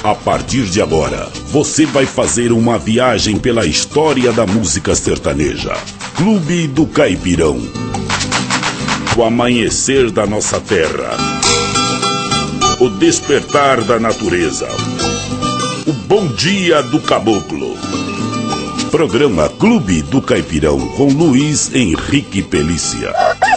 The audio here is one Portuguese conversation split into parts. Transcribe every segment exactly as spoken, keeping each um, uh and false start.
A partir de agora, você vai fazer uma viagem pela história da música sertaneja. Clube do Caipirão. O amanhecer da nossa terra. O despertar da natureza. O bom dia do caboclo. Programa Clube do Caipirão com Luiz Henrique Pelícia.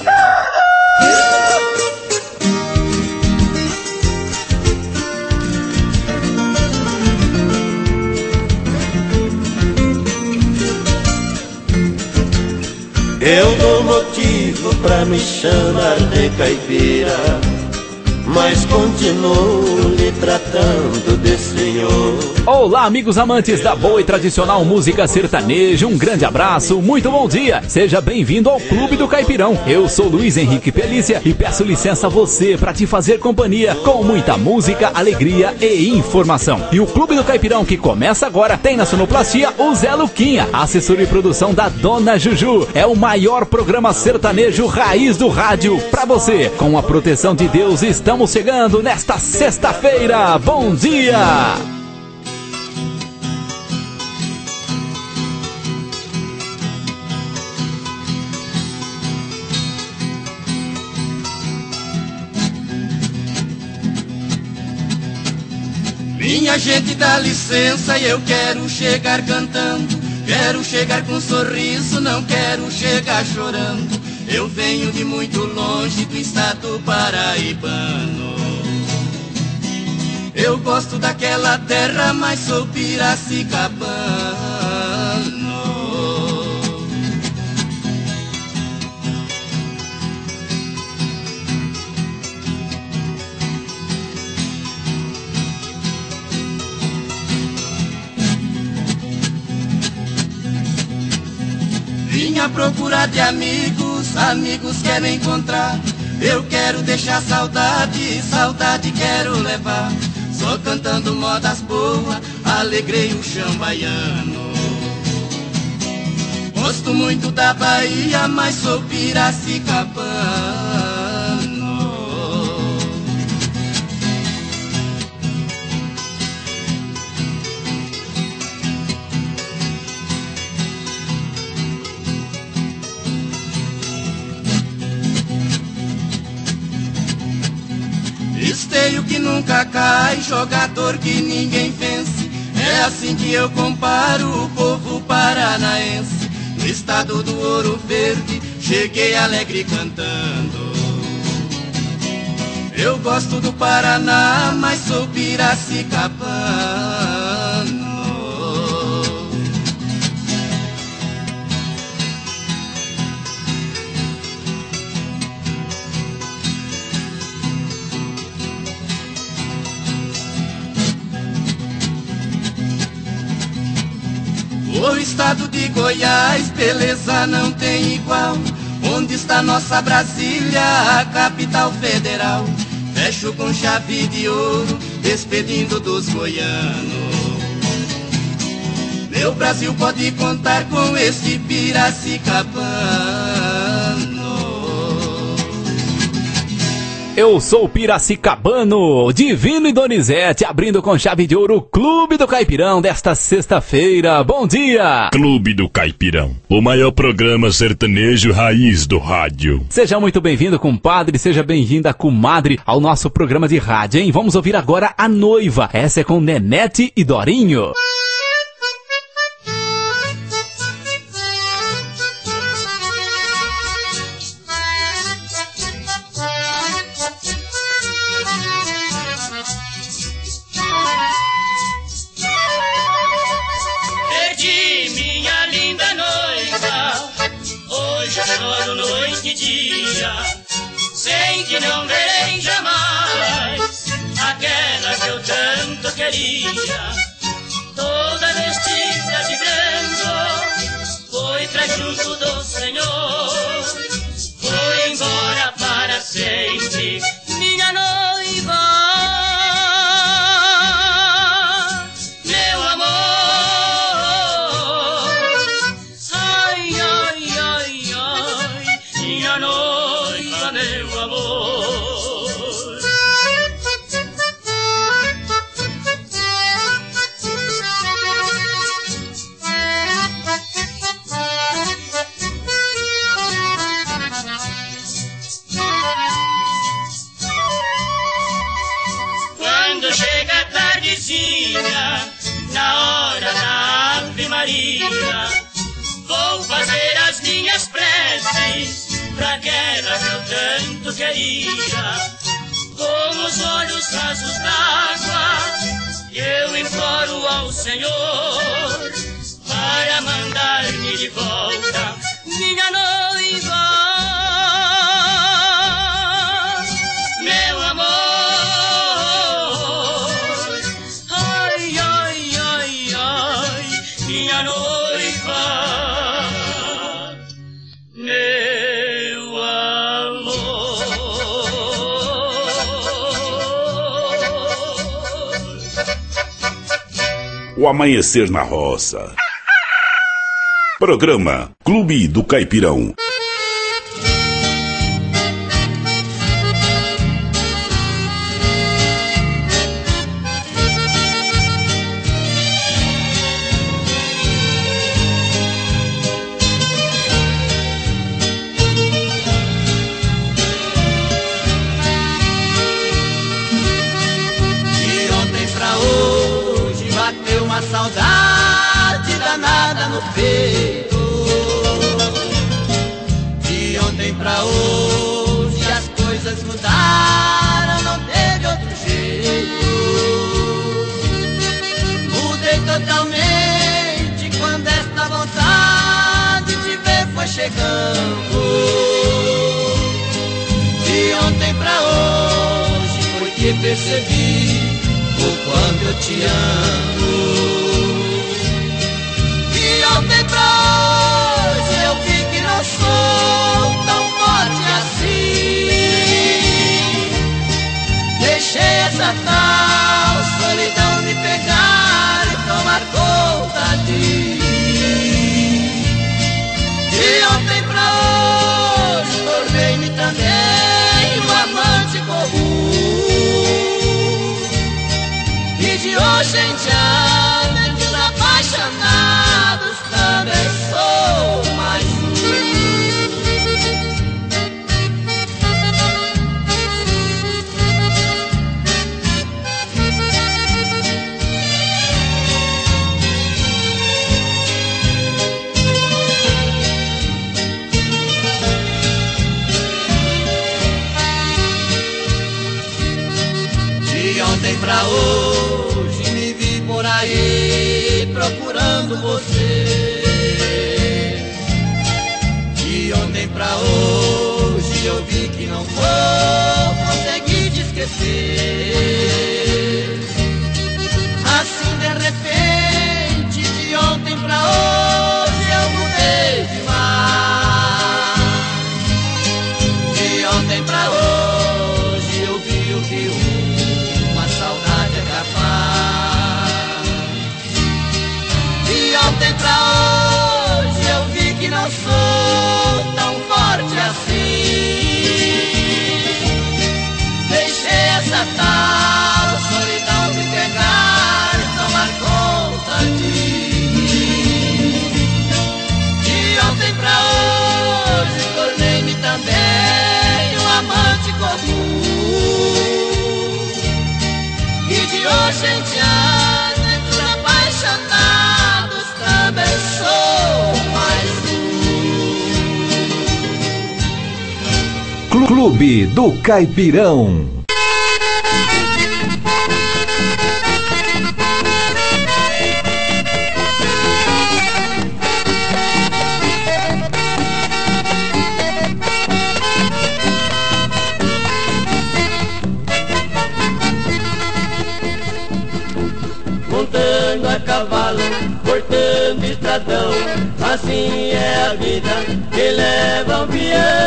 Eu dou motivo pra me chamar de caipira, mas continuo lhe tratando de senhor. Olá, amigos amantes da boa e tradicional música sertaneja, um grande abraço, muito bom dia. Seja bem-vindo ao Clube do Caipirão. Eu sou Luiz Henrique Pelícia e peço licença a você para te fazer companhia com muita música, alegria e informação. E o Clube do Caipirão que começa agora tem na sonoplastia o Zé Luquinha, assessor de produção da Dona Juju. É o maior programa sertanejo raiz do rádio pra você. Com a proteção de Deus, estamos chegando nesta sexta-feira. Bom dia! Minha gente, dá licença, eu quero chegar cantando, quero chegar com um sorriso, não quero chegar chorando. Eu venho de muito longe do estado paraibano. Eu gosto daquela terra, mas sou piracicabano. Vim à procura de amigos, amigos quero encontrar. Eu quero deixar saudade, saudade quero levar. Só cantando modas boas, alegrei o chão baiano. Gosto muito da Bahia, mas sou piracicabano. Esteio que nunca cai, jogador que ninguém vence. É assim que eu comparo o povo paranaense. No estado do Ouro Verde, cheguei alegre cantando. Eu gosto do Paraná, mas sou piracicabano. O estado de Goiás, beleza não tem igual. Onde está nossa Brasília, a capital federal? Fecho com chave de ouro, despedindo dos goianos. Meu Brasil pode contar com esse piracicabano. Eu sou o piracicabano, Divino e Donizete, abrindo com chave de ouro o Clube do Caipirão desta sexta-feira. Bom dia! Clube do Caipirão, o maior programa sertanejo raiz do rádio. Seja muito bem-vindo, compadre, seja bem-vinda, comadre, ao nosso programa de rádio, hein? Vamos ouvir agora a noiva. Essa é com Nenete e Dorinho. Noite e dia, sei que não verei jamais aquela que eu tanto queria. Toda vestida de branco foi pra junto do Senhor, foi embora para sempre, minha noiva, meu amor. Ai, ai, ai, ai, minha noiva, meu amor. pra guerra que eu tanto queria. Com os olhos rasos d'água, eu imploro ao Senhor para mandar-me de volta minha noiva, meu amor. Ai, ai, ai, ai, minha noiva, meu amor. O Amanhecer na Roça. Programa Clube do Caipirão. De ontem pra hoje bateu uma saudade danada no peito. De ontem pra hoje as coisas mudaram, não teve outro jeito. Mudei totalmente quando esta vontade de ver foi chegando. De ontem pra hoje foi que percebi o quanto eu te amo. De ontem pra hoje eu vi que não sou tão forte assim. Deixei essa tal solidão me pegar e tomar conta de mim. De ontem pra hoje tornei-me também um amante comum. E de hoje em diante os apaixonados também sou mais um. De ontem pra hoje me vi por aí procurando você. De ontem pra hoje eu vi que não vou conseguir te esquecer. Assim de repente, de ontem pra hoje eu mudei demais. De ontem pra hoje eu vi o que uma saudade é capaz. De ontem pra hoje eu vi que não sou tão forte assim. Deixei essa tal solidão me pegar e tomar conta de mim. De ontem pra hoje tornei-me também um amante comum. E de hoje em diante os apaixonados também sou mais um. Clube do Caipirão. Montando a cavalo, cortando estradão, assim é a vida que leva um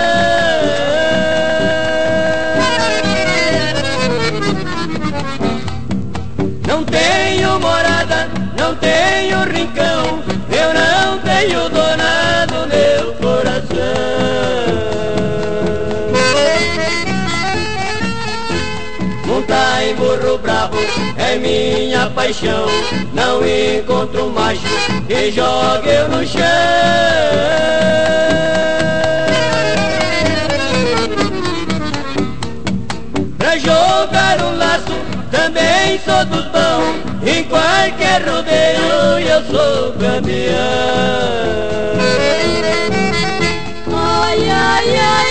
peão. Não tenho morada, não tenho rincão, eu não tenho dona do meu coração. Montar em burro bravo é minha paixão, não encontro um macho que jogue eu no chão. Pra jogar um laço também sou do bom, em qualquer rodeio eu sou campeão. Ai, ai, ai.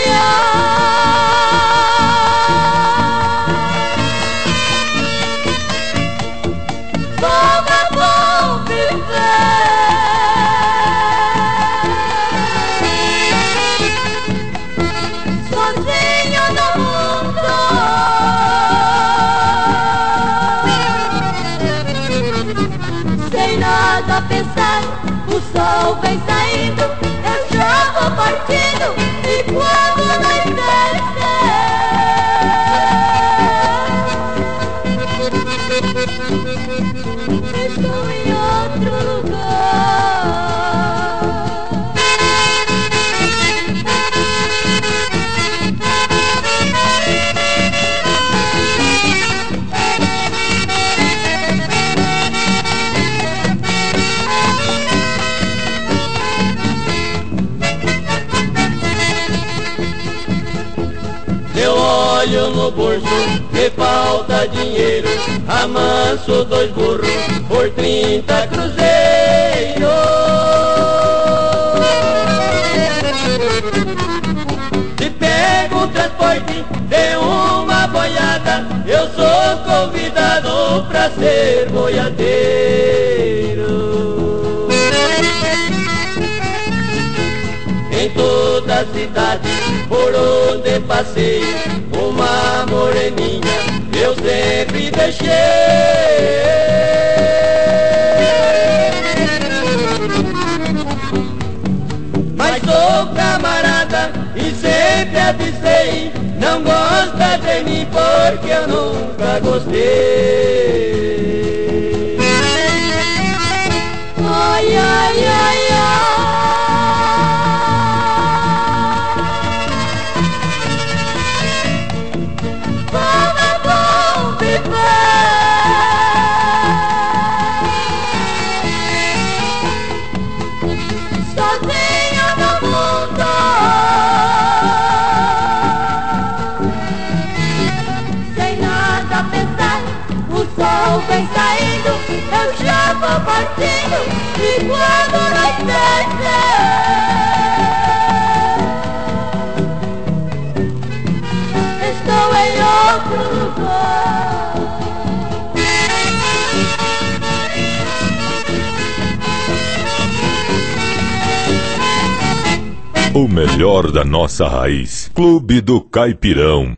olho no bolso, me falta dinheiro, amanso dois burros por trinta cruzeiros. Se pego o transporte de uma boiada, eu sou convidado pra ser boiadeiro. Em toda a cidade por onde passei, uma moreninha eu sempre deixei. Mas sou camarada e sempre avisei, não gosta de mim porque eu nunca gostei. Ai, ai, ai, ai. Vem saindo, eu já vou partindo, e quando anoitecer, estou em outro lugar. O melhor da nossa raiz. Clube do Caipirão.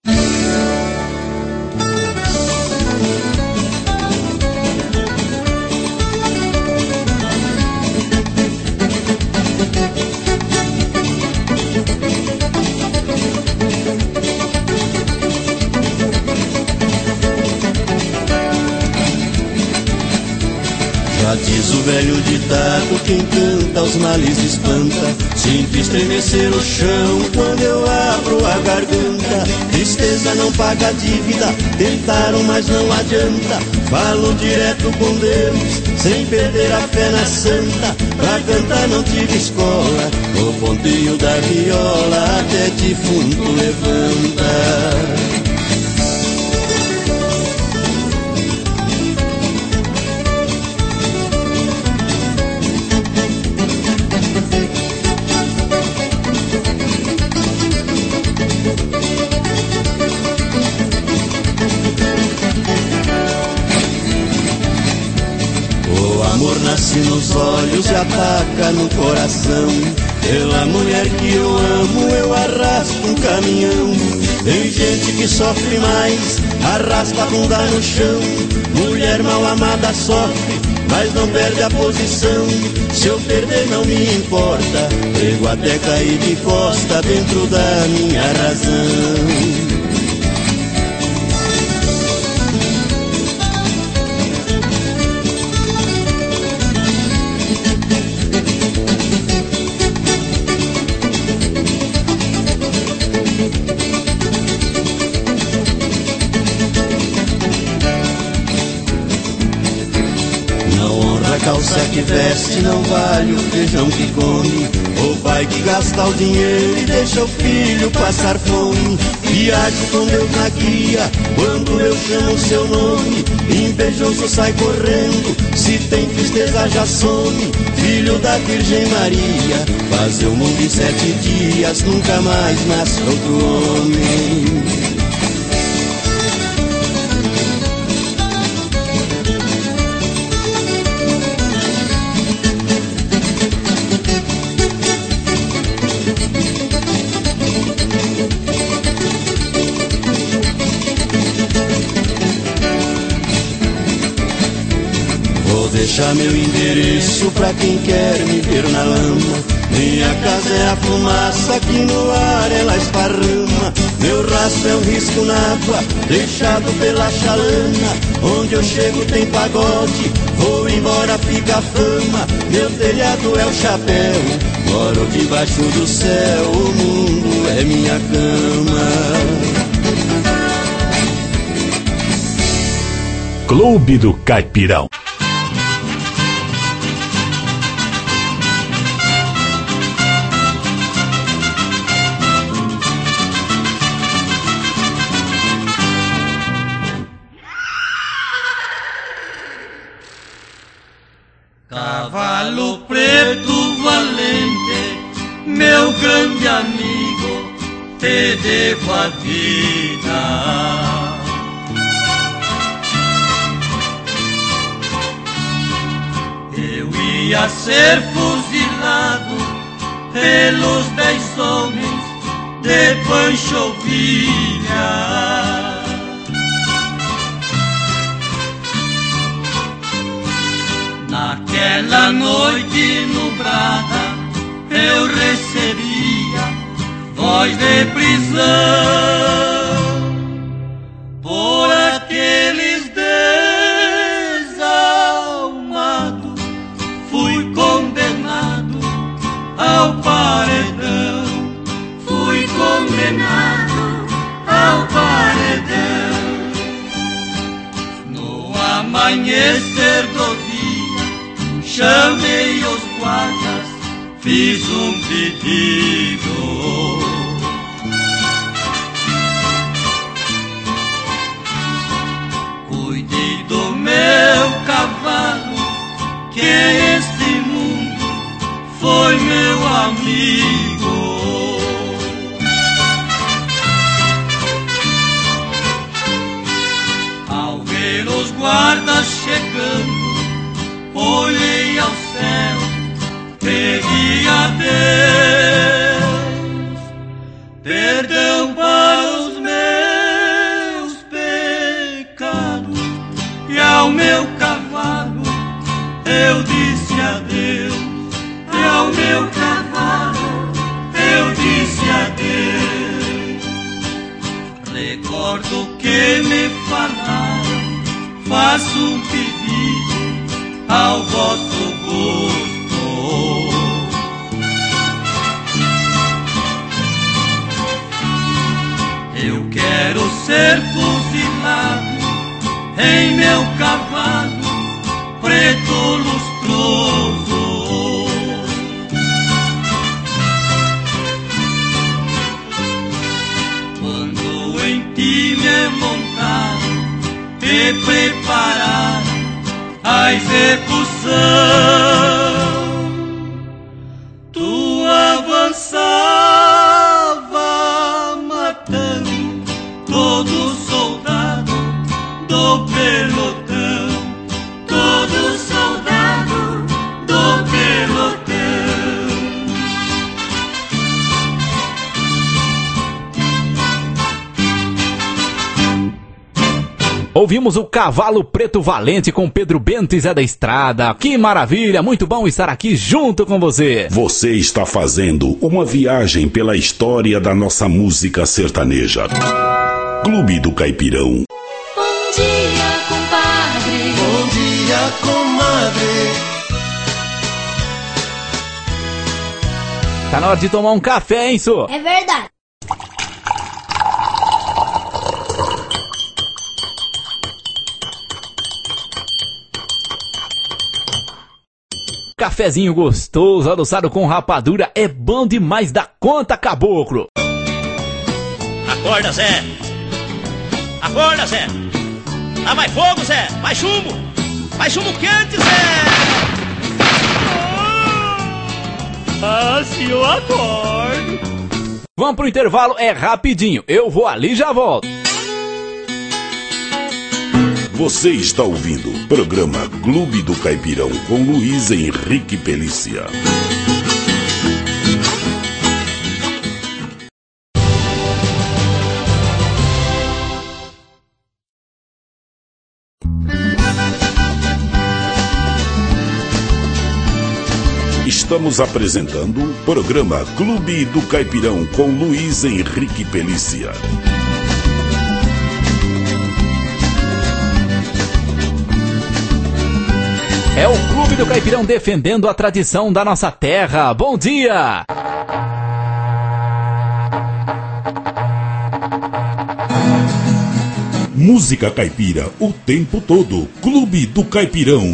Já diz o velho ditado, quem canta os males espanta. Sinto estremecer o chão quando eu abro a garganta. Tristeza não paga dívida, tentaram mas não adianta. Falo direto com Deus, sem perder a fé na santa. Pra cantar não tive escola, o ponteio da viola até defunto levanta. Nasce nos olhos e ataca no coração. Pela mulher que eu amo eu arrasto um caminhão. Tem gente que sofre mais, arrasta a bunda no chão. Mulher mal amada sofre, mas não perde a posição. Se eu perder não me importa, prego até cair de costa dentro da minha razão. Calça que veste não vale o feijão que come. O pai que gasta o dinheiro e deixa o filho passar fome. Viajo com Deus na guia quando eu chamo seu nome. Invejoso sai correndo, se tem tristeza já some. Filho da Virgem Maria, fazer o mundo em sete dias, nunca mais nasce outro homem. Deixa meu endereço pra quem quer me ver na lama. Minha casa é a fumaça que no ar ela esparrama. Meu rastro é um risco na água, deixado pela chalana. Onde eu chego tem pagode, vou embora fica a fama. Meu telhado é o chapéu, moro debaixo do céu. O mundo é minha cama. Clube do Caipirão. te devo a vida. Eu ia ser fuzilado pelos dez homens de Pancho Villa. Naquela noite nublada eu recebia voz de prisão por aqueles desalmados. Fui condenado ao paredão, fui condenado ao paredão. No amanhecer do dia chamei os guardas, fiz um pedido. Cuide do meu cavalo, que este mundo foi meu amigo. Ao ver os guardas chegando, olhei ao céu, pedi a Deus perdão para os meus pecados, e ao meu cavalo eu disse adeus, e ao meu cavalo eu disse adeus. Recordo que me falaram, faço um pedido ao vosso gosto. Eu quero ser fuzilado em meu cavalo preto lustroso. Quando em ti me montaram e prepararam a execução, tu avançava matando todo soldado do pelotão, todo soldado do pelotão. Ouvimos o Cavalo Preto Valente com Pedro Bento e Zé da Estrada. Que maravilha, muito bom estar aqui junto com você. Você está fazendo uma viagem pela história da nossa música sertaneja. Clube do Caipirão. Bom dia, compadre. Bom dia, comadre. Tá na hora de tomar um café, hein, Sô? É verdade. Cafezinho gostoso, adoçado com rapadura, é bom demais da conta, caboclo. Acorda, Zé! Acorda, Zé! Dá mais fogo, Zé! Mais chumbo! Mais chumbo quente, Zé! Ah, se eu acordo! Vamos pro intervalo, é rapidinho. Eu vou ali e já volto. Você está ouvindo o programa Clube do Caipirão com Luiz Henrique Pelícia. Estamos apresentando o programa Clube do Caipirão com Luiz Henrique Pelícia. É o Clube do Caipirão defendendo a tradição da nossa terra. Bom dia! Música caipira o tempo todo. Clube do Caipirão.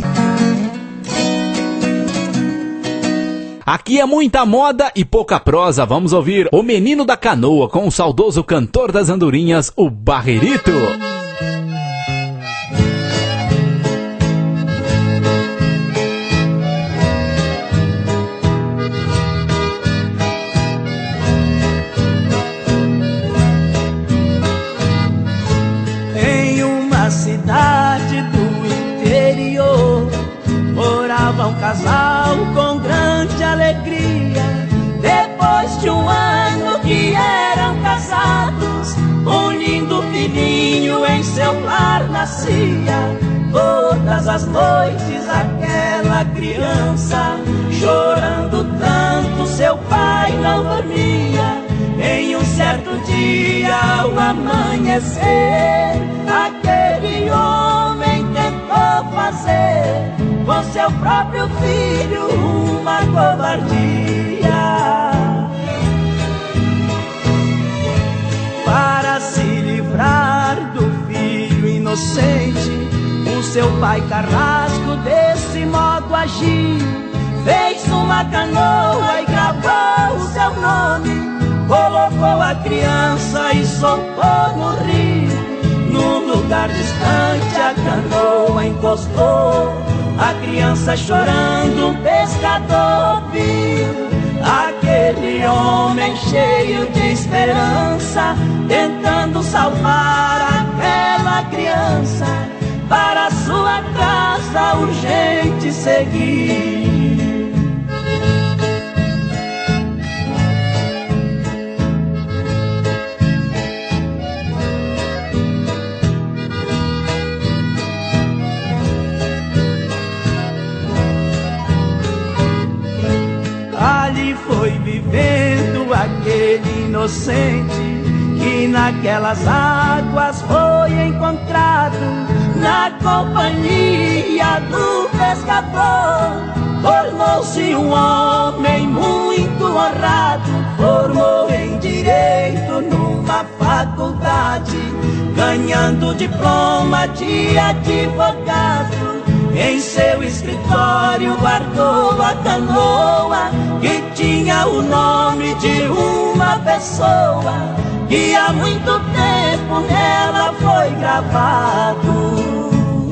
Aqui é muita moda e pouca prosa. Vamos ouvir O Menino da Canoa com o saudoso cantor das andorinhas, o Barrerito. seu lar nascia. Todas as noites aquela criança, chorando tanto, seu pai não dormia. Em um certo dia, ao amanhecer, aquele homem tentou fazer com seu próprio filho uma covardia. Para se livrar do filho inocente, o seu pai carrasco desse modo agiu. Fez uma canoa e gravou o seu nome, colocou a criança e soltou no rio. Num lugar distante a canoa encostou, a criança chorando um pescador viu. Aquele homem cheio de esperança, tentando salvar aquela criança, para sua casa urgente seguir. Ali foi vivendo aquele inocente, que naquelas águas foi encontrado, na companhia do pescador. Tornou-se um homem muito honrado, formou em direito numa faculdade, ganhando diploma de advogado. Em seu escritório guardou a canoa, que tinha o nome de uma pessoa, que há muito tempo nela foi gravado.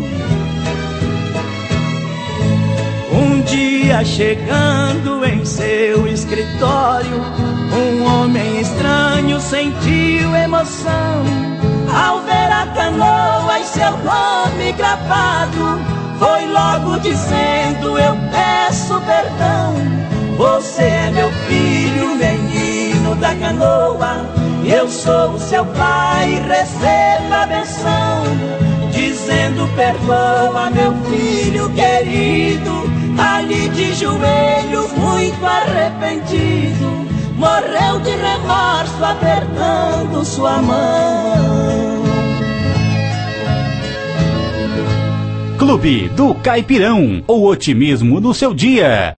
Um dia chegando em seu escritório, um homem estranho sentiu emoção ao ver a canoa e seu nome gravado. Foi logo dizendo: eu peço perdão, você é meu filho, menino da canoa. Eu sou o seu pai, receba a benção. Dizendo: perdoa, meu filho querido. Ali de joelho, muito arrependido, morreu de remorso, apertando sua mão. Clube do Caipirão, o otimismo no seu dia.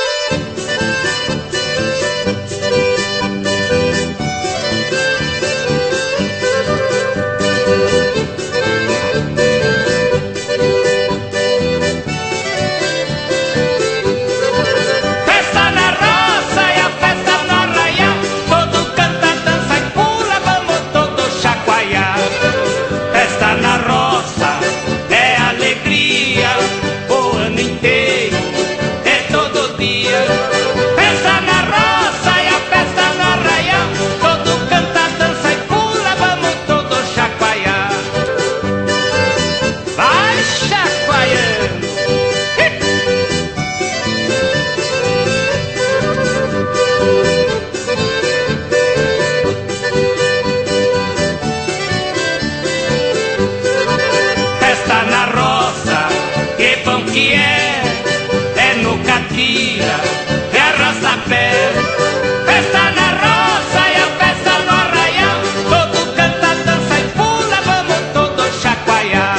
Que é, é no catira, é arrasta-pé. Festa na roça e a festa no arraial, todo canta, dança e pula, vamos todos chacoalhar.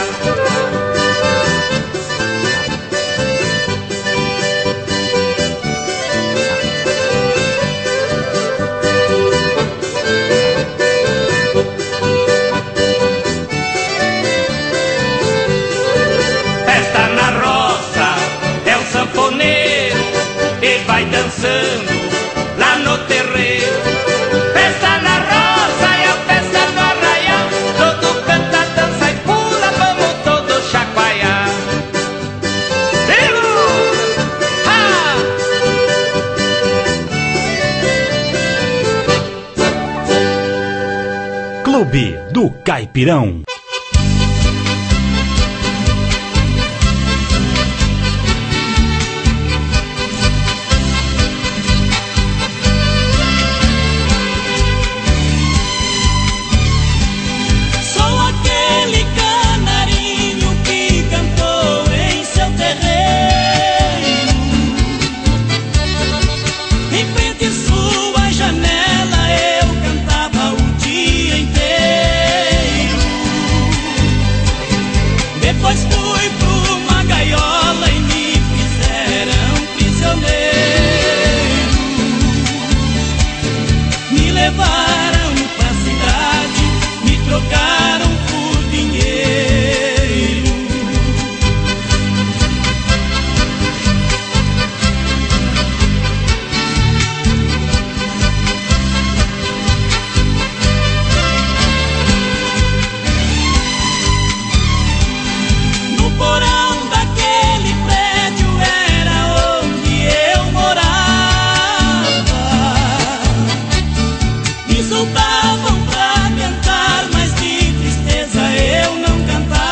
Festa na roça é o sanfoneiro, e vai dançando lá no terreiro. Festa na roça é a festa no arraial, todo canta, dança e pula, vamos todos chacoalhar. Ha! Clube do Caipirão. Sou aquele levaram pra cidade, me trocaram por dinheiro. No porão daquele prédio era onde eu morava. Me soltavam pra cantar, mas de tristeza eu não cantava.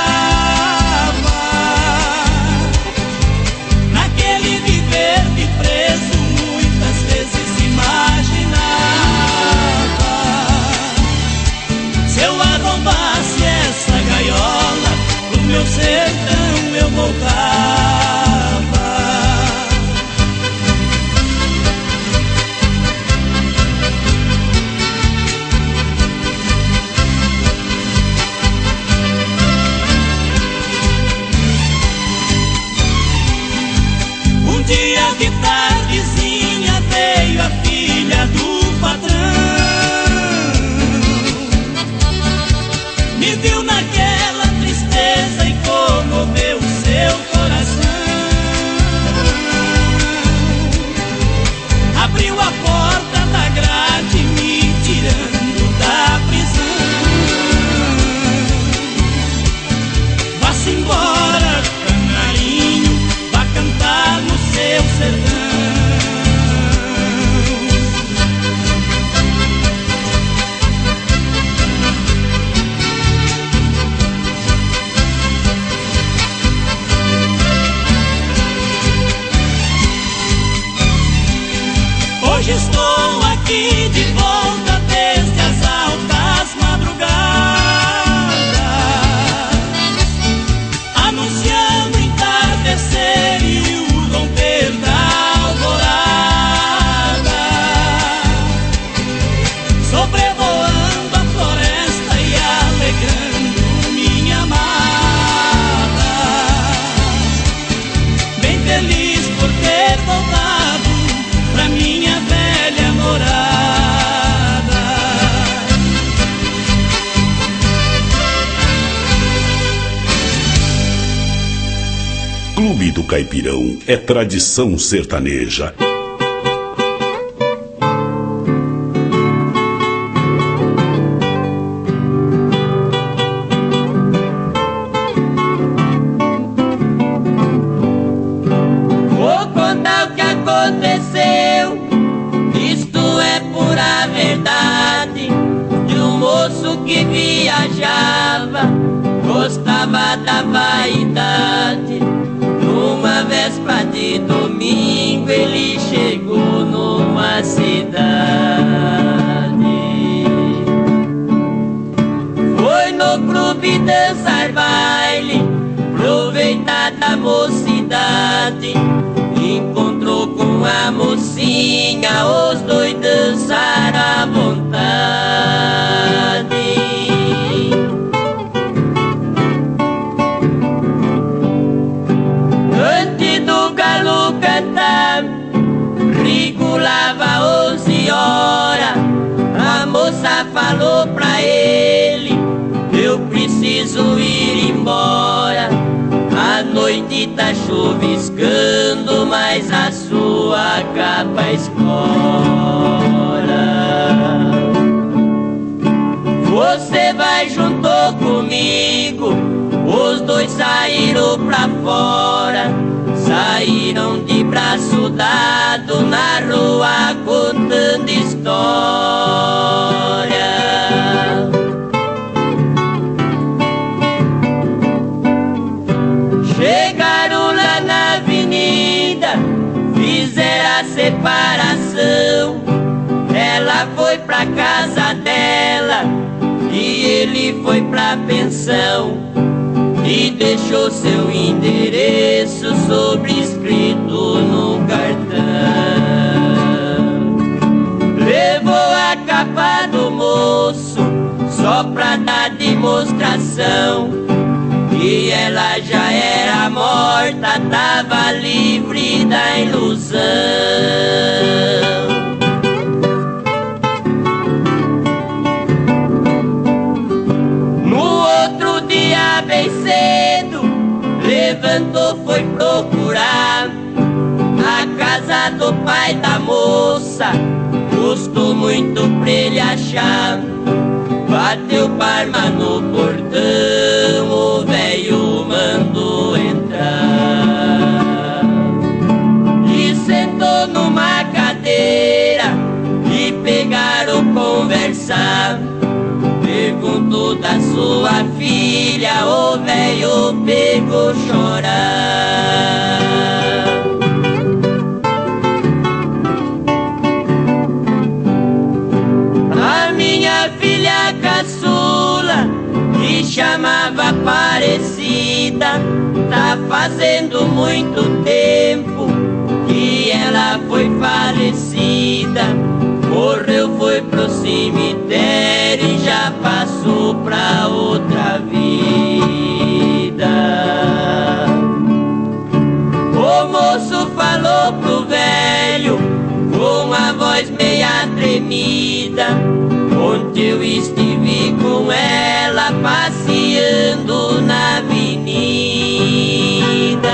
Naquele viver de preso muitas vezes imaginava, se eu arrombasse essa gaiola, pro meu sertão eu voltava. Um dia de tardezinha veio a filha do patrão, me viu naquela tristeza e comoveu seu coração. Abriu a porta da grade, me tirando da prisão. Vá-se embora, canarinho, vá cantar no seu sertão. Hoje estou aqui de volta desde as altas madrugadas, anunciando entardecer e o romper da alvorada, sobrevoando a floresta e alegrando minha amada, bem feliz por ter voltado pra minha velha morada. Clube do Caipirão é tradição sertaneja. Vou contar o que aconteceu, isto é pura verdade, de um moço que viajava, gostava da vaidade. Numa véspera de domingo ele chegou numa cidade, foi no clube dançar baile, aproveitar da mocidade. Encontrou com a mocinha, os dois dançaram à vontade. Antes do galo cantar, regulava onze horas. A moça falou pra ele: eu preciso ir embora. A noite tá chuviscando, mas a sua capa escora. Você vai junto comigo. Os dois saíram pra fora, saíram de braço dado na rua contando história. Chegaram lá na avenida, fizeram a separação. Ela foi pra casa dela e ele foi pra pensão, e deixou seu endereço sobrescrito no cartão. Levou a capa do moço só pra dar demonstração, e ela já era morta, tava livre da ilusão. pai da moça custou muito pra ele achar. Bateu palma no portão, o velho mandou entrar e sentou numa cadeira e pegaram conversar. Perguntou da sua filha, o velho pegou chorar. A minha filha caçula, que chamava Aparecida, tá fazendo muito tempo que ela foi falecida. Morreu, foi pro cemitério e já passou pra outra vida. O moço falou pro velho com a voz meia tremida: ontem eu estive com ela passeando na avenida.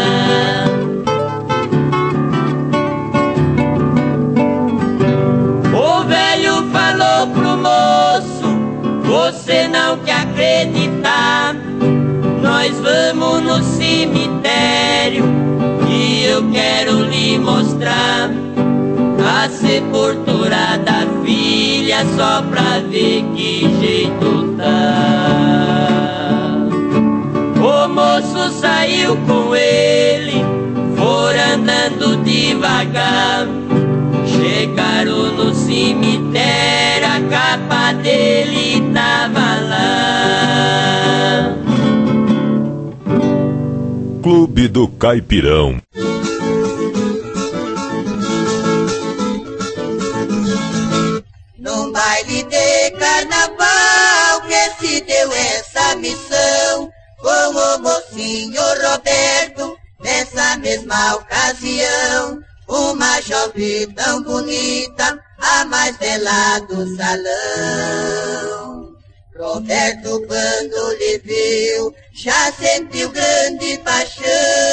O velho falou pro moço: você não quer acreditar, nós vamos no cemitério e eu quero lhe mostrar a sepultura da filha, só pra ver que jeito tá. O moço saiu com ele, foram andando devagar. Chegaram no cemitério, a capa dele tava lá. Clube do Caipirão. Num baile de carnaval que se deu essa missão com o mocinho Roberto, nessa mesma ocasião, uma jovem tão bonita, a mais bela do salão. Roberto, quando lhe viu, já sentiu grande paixão.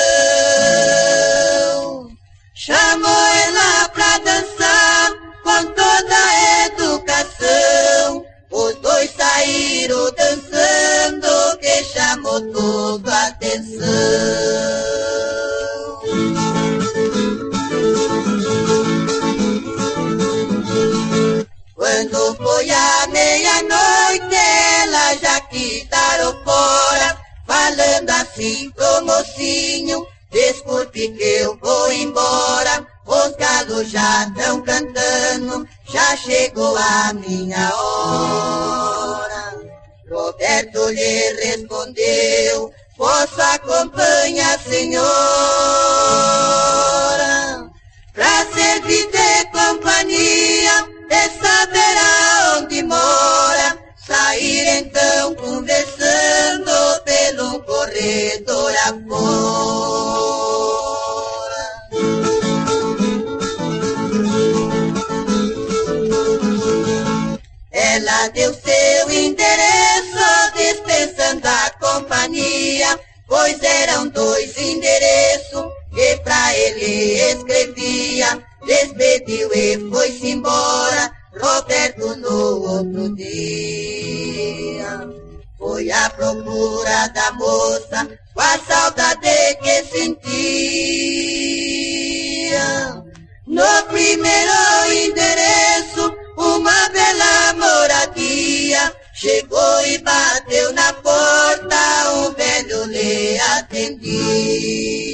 Chamou ela pra dançar com toda a educação. Os dois saíram dançando, que chamou toda a atenção. Quando foi a meia-noite, ela já quitaram fora, falando assim pro mocinho: desculpe que eu vou embora, os galos já tão cantando, já chegou a minha hora. Roberto lhe respondeu: posso acompanhar a senhora, pra servir de companhia, de saber aonde mora. Sair então conversando pelo corredor afora. Ela deu seu endereço, dispensando a companhia, pois eram dois endereços que pra ele escrevia. Despediu e foi-se embora Roberto no outro dia. Foi à procura da moça, com a saudade que sentia. No primeiro endereço, uma bela moradia. Chegou e bateu na porta, um velho lhe atendia.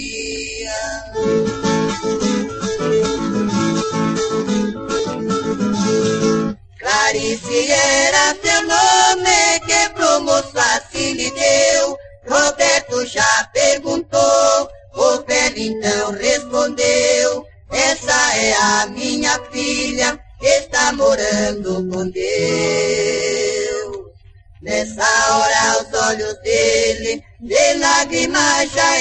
Clarice era seu nome, que pro moço assim lhe deu. Roberto já perguntou, o velho então respondeu: essa é a minha filha, que está morando com Deus. Nessa hora os olhos dele de lágrimas já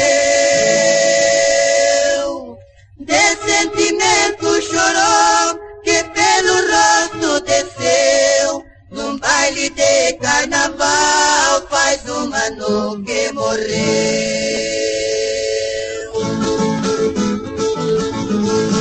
encheu, de sentimento chorou, que pelo rosto desceu. Num baile de carnaval faz um ano que morreu.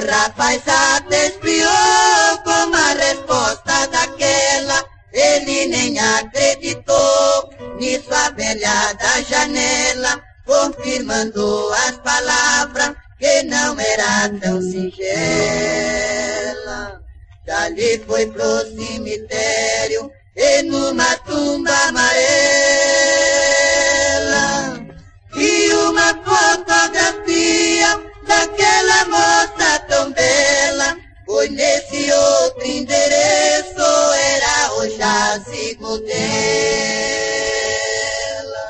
rapaz até espiou como a resposta daquela. Ele nem acreditou nisso, a velha da janela, confirmando as palavras que não era tão singela. Dali foi pro cemitério e numa tumba amarela e uma fotografia daquela moça tão bela. Foi nesse outro endereço, era o jazigo dela.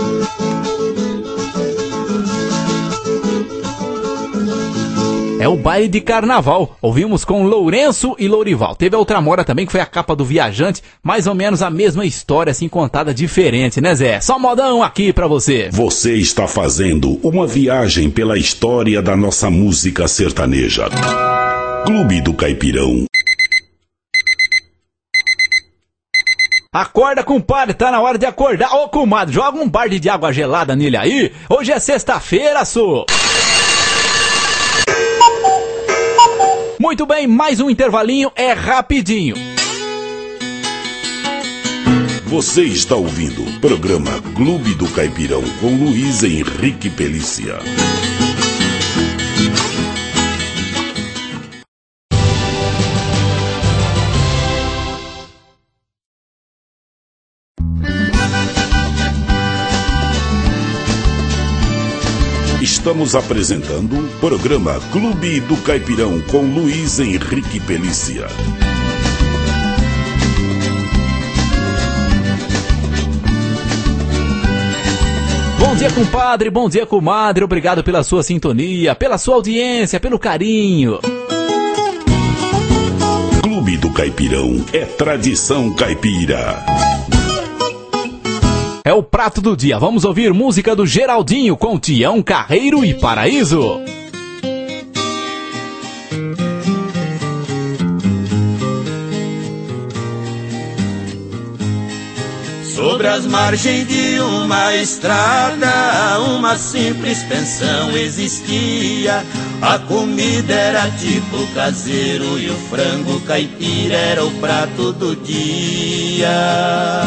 É o baile de carnaval. Ouvimos com Lourenço e Lourival. Teve a outra mora também, que foi a capa do Viajante. Mais ou menos a mesma história, assim, contada diferente, né, Zé? Só modão aqui pra você. Você está fazendo uma viagem pela história da nossa música sertaneja. Clube do Caipirão. Acorda, compadre, tá na hora de acordar. Ô, comadre, joga um balde de água gelada nele aí. Hoje é sexta-feira, sô. Muito bem, mais um intervalinho, é rapidinho. Você está ouvindo o programa Clube do Caipirão com Luiz Henrique Pelícia. Estamos apresentando o programa Clube do Caipirão com Luiz Henrique Pelícia. Bom dia, compadre, bom dia, comadre. Obrigado pela sua sintonia, pela sua audiência, pelo carinho. Clube do Caipirão é tradição caipira. É o prato do dia. Vamos ouvir música do Geraldinho com Tião Carreiro e Paraíso. Sobre as margens de uma estrada, uma simples pensão existia. A comida era tipo caseiro e o frango caipira era o prato do dia.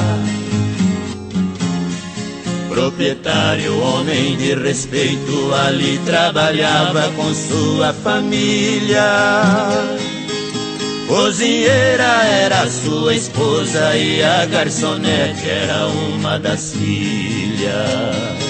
Proprietário, homem de respeito, ali trabalhava com sua família. Cozinheira era sua esposa e a garçonete era uma das filhas.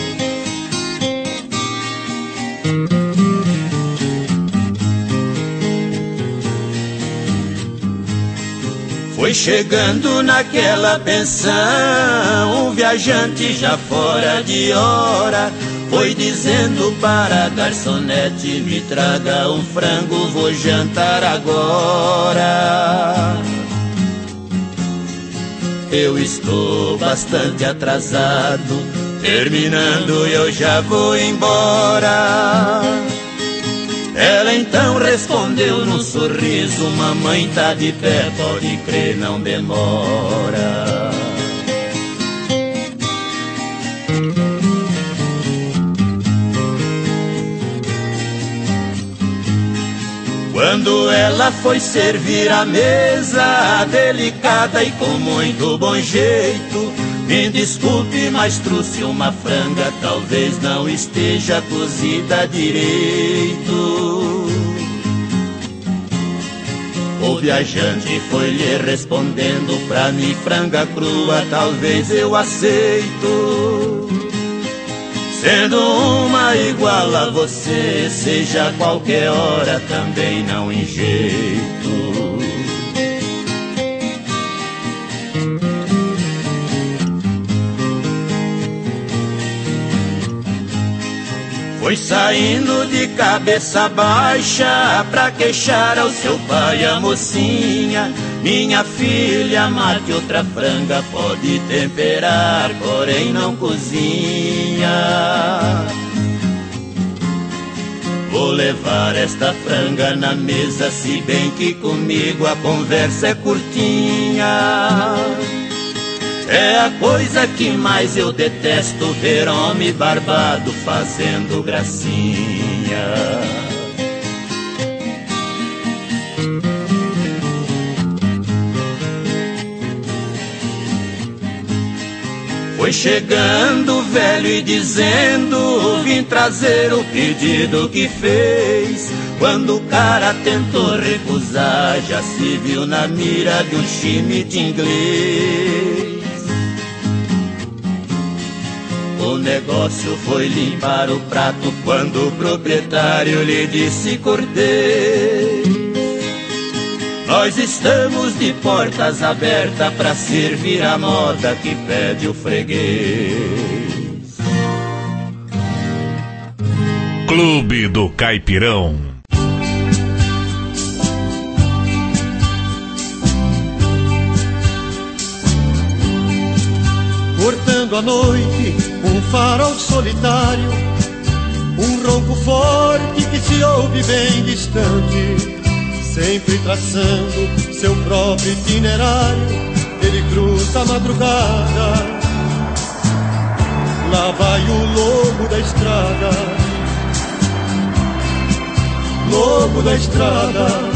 Foi chegando naquela pensão um viajante já fora de hora. Foi dizendo para a garçonete: me traga um frango, vou jantar agora. Eu estou bastante atrasado, terminando eu já vou embora. Ela então respondeu num sorriso: mamãe tá de pé, pode crer, não demora. Quando ela foi servir a mesa, delicada e com muito bom jeito: me desculpe, mas trouxe uma franga, talvez não esteja cozida direito. O viajante foi lhe respondendo: pra mim franga crua talvez eu aceito. Sendo uma igual a você, seja qualquer hora também não em jeito. Foi saindo de cabeça baixa pra queixar ao seu pai a mocinha: minha filha, mate outra franga, pode temperar, porém não cozinha. Vou levar esta franga na mesa, se bem que comigo a conversa é curtinha. É a coisa que mais eu detesto, ver homem barbado fazendo gracinha. chegando velho e dizendo: vim trazer o pedido que fez. Quando o cara tentou recusar, já se viu na mira de um chimite inglês. O negócio foi limpar o prato quando o proprietário lhe disse: cortei. Nós estamos de portas abertas pra servir a moda que pede o freguês. Clube do Caipirão. Cortando a noite, um farol solitário, um ronco forte que se ouve bem distante, sempre traçando seu próprio itinerário, ele cruza a madrugada. Lá vai o lobo da estrada, lobo da estrada.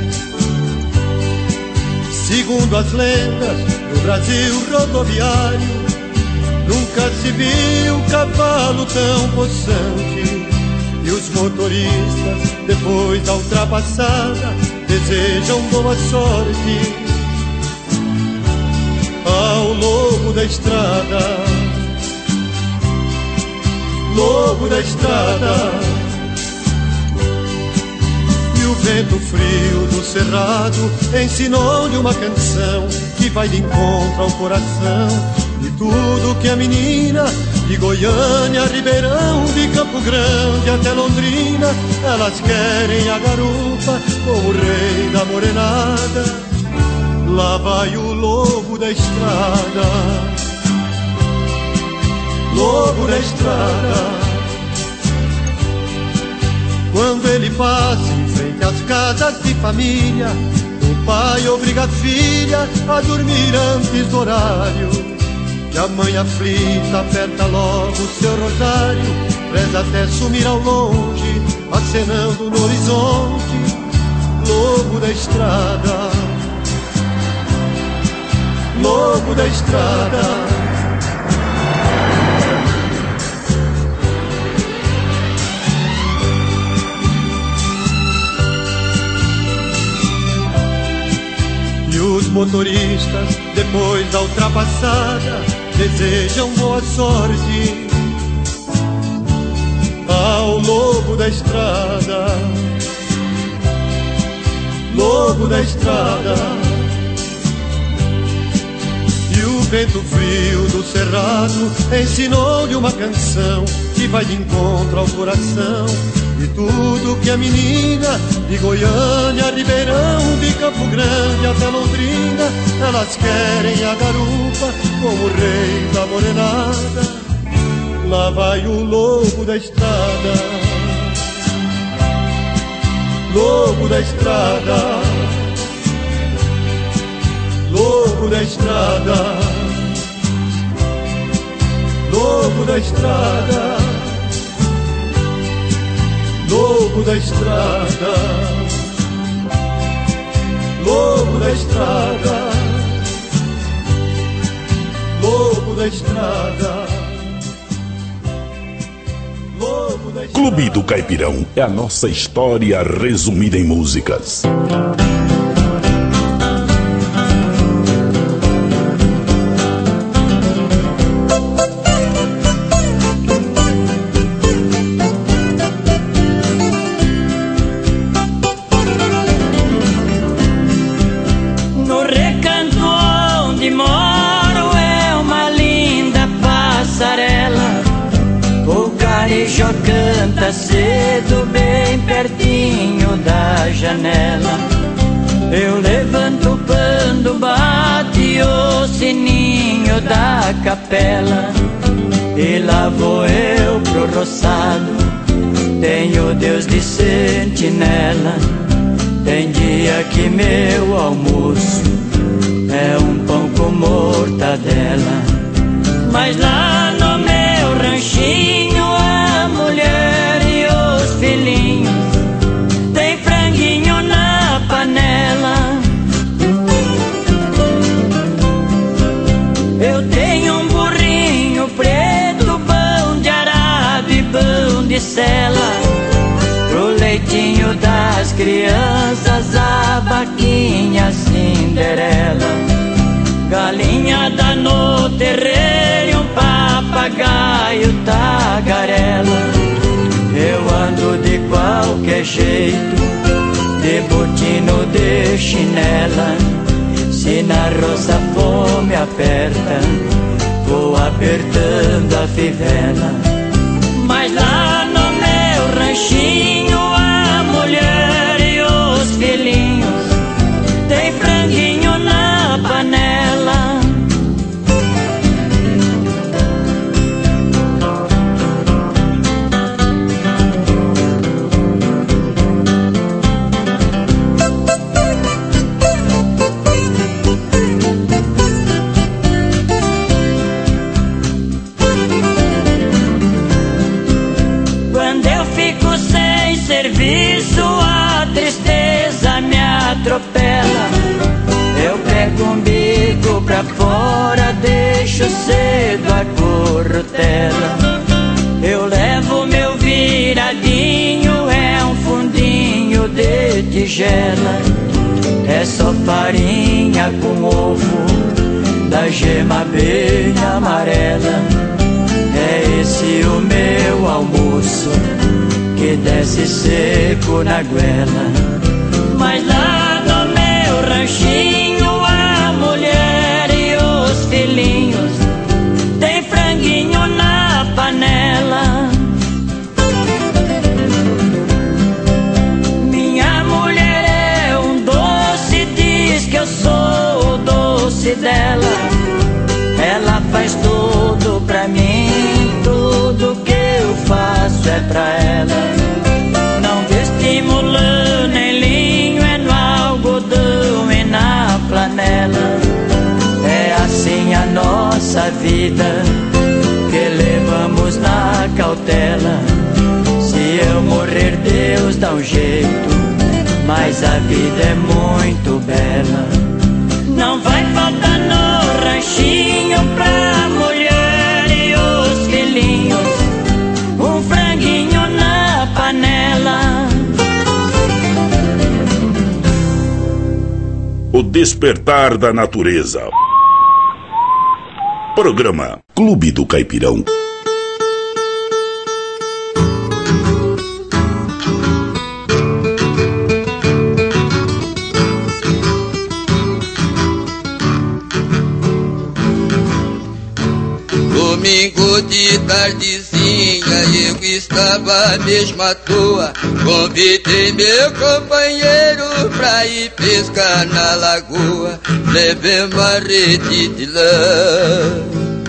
Segundo as lendas do Brasil rodoviário, nunca se viu cavalo tão possante. E os motoristas, depois da ultrapassada, desejam boa sorte ao lobo da estrada, lobo da estrada. E o vento frio do cerrado ensinou-lhe uma canção que vai de encontro ao coração de tudo que a menina de Goiânia, Ribeirão, de Campo Grande até Londrina, elas querem a garupa com o rei da morenada. Lá vai o lobo da estrada, lobo da estrada. Quando ele passa em frente às casas de família, o pai obriga a filha a dormir antes do horário. E a mãe aflita aperta logo o seu rosário, preza até sumir ao longe, acenando no horizonte. Lobo da estrada, lobo da estrada. E os motoristas, depois da ultrapassada, desejam boa sorte ao lobo da estrada, lobo da estrada. E o vento frio do cerrado ensinou-lhe uma canção que vai de encontro ao coração de tudo que a menina de Goiânia, Ribeirão, de Campo Grande até Londrina, elas querem a garupa como o rei da morenada. Lá vai o lobo da estrada, lobo da estrada, lobo da estrada, lobo da estrada, lobo da estrada, lobo da estrada, lobo da estrada, lobo da estrada. Clube do Caipirão é a nossa história resumida em músicas. Canta cedo bem pertinho da janela. Eu levanto quando bate o sininho da capela. E lá vou eu pro roçado, tenho Deus de sentinela. Tem dia que meu almoço é um pão com mortadela. Mas lá no meu ranchinho a mulher e os filhinhos tem franguinho na panela. Eu tenho um burrinho crianças, a vaquinha Cinderela, galinhada no terreiro e um papagaio tagarela. Eu ando de qualquer jeito, de botino, de chinela. Se na roça a fome aperta, vou apertando a fivela. Mas lá no meu ranchinho, a mulher e os filhinhos tem franguinho na panela. Serviço, a tristeza me atropela. Eu pego um bico pra fora, deixo cedo a corrutela. Eu levo meu viradinho, é um fundinho de tigela. É só farinha com ovo, da gema bem amarela. É esse o meu almoço, que desce seco na goela. Mas lá no meu ranchinho, a mulher e os filhinhos tem franguinho na panela. Minha mulher é um doce, diz que eu sou o doce dela. Ela faz tudo pra mim, tudo que eu faço é pra ela. Não vestimos lã nem linho, é no algodão e na flanela. É assim a nossa vida, que levamos na cautela. Se eu morrer, Deus dá um jeito, mas a vida é muito bela. Não vai faltar no ranchinho pra mulher e os filhinhos um franguinho na panela. O despertar da natureza. Programa Clube do Caipirão. Domingo de tardezinha, eu estava mesmo à toa. Convidei meu companheiro pra ir pescar na lagoa. Levei uma rede de lanço.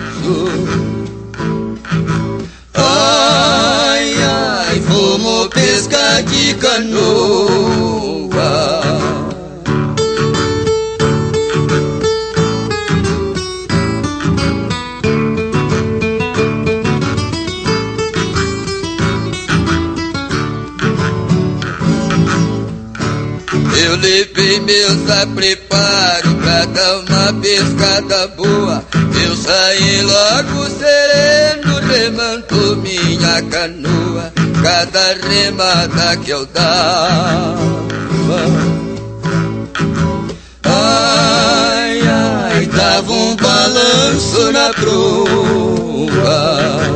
Ai, ai, fomos pescar de canoa. Eu levei meus apreparo pra dar uma pescada boa. Eu saí logo sereno, remando minha canoa. Cada remada que eu dava, ai, ai, dava um balanço na proa.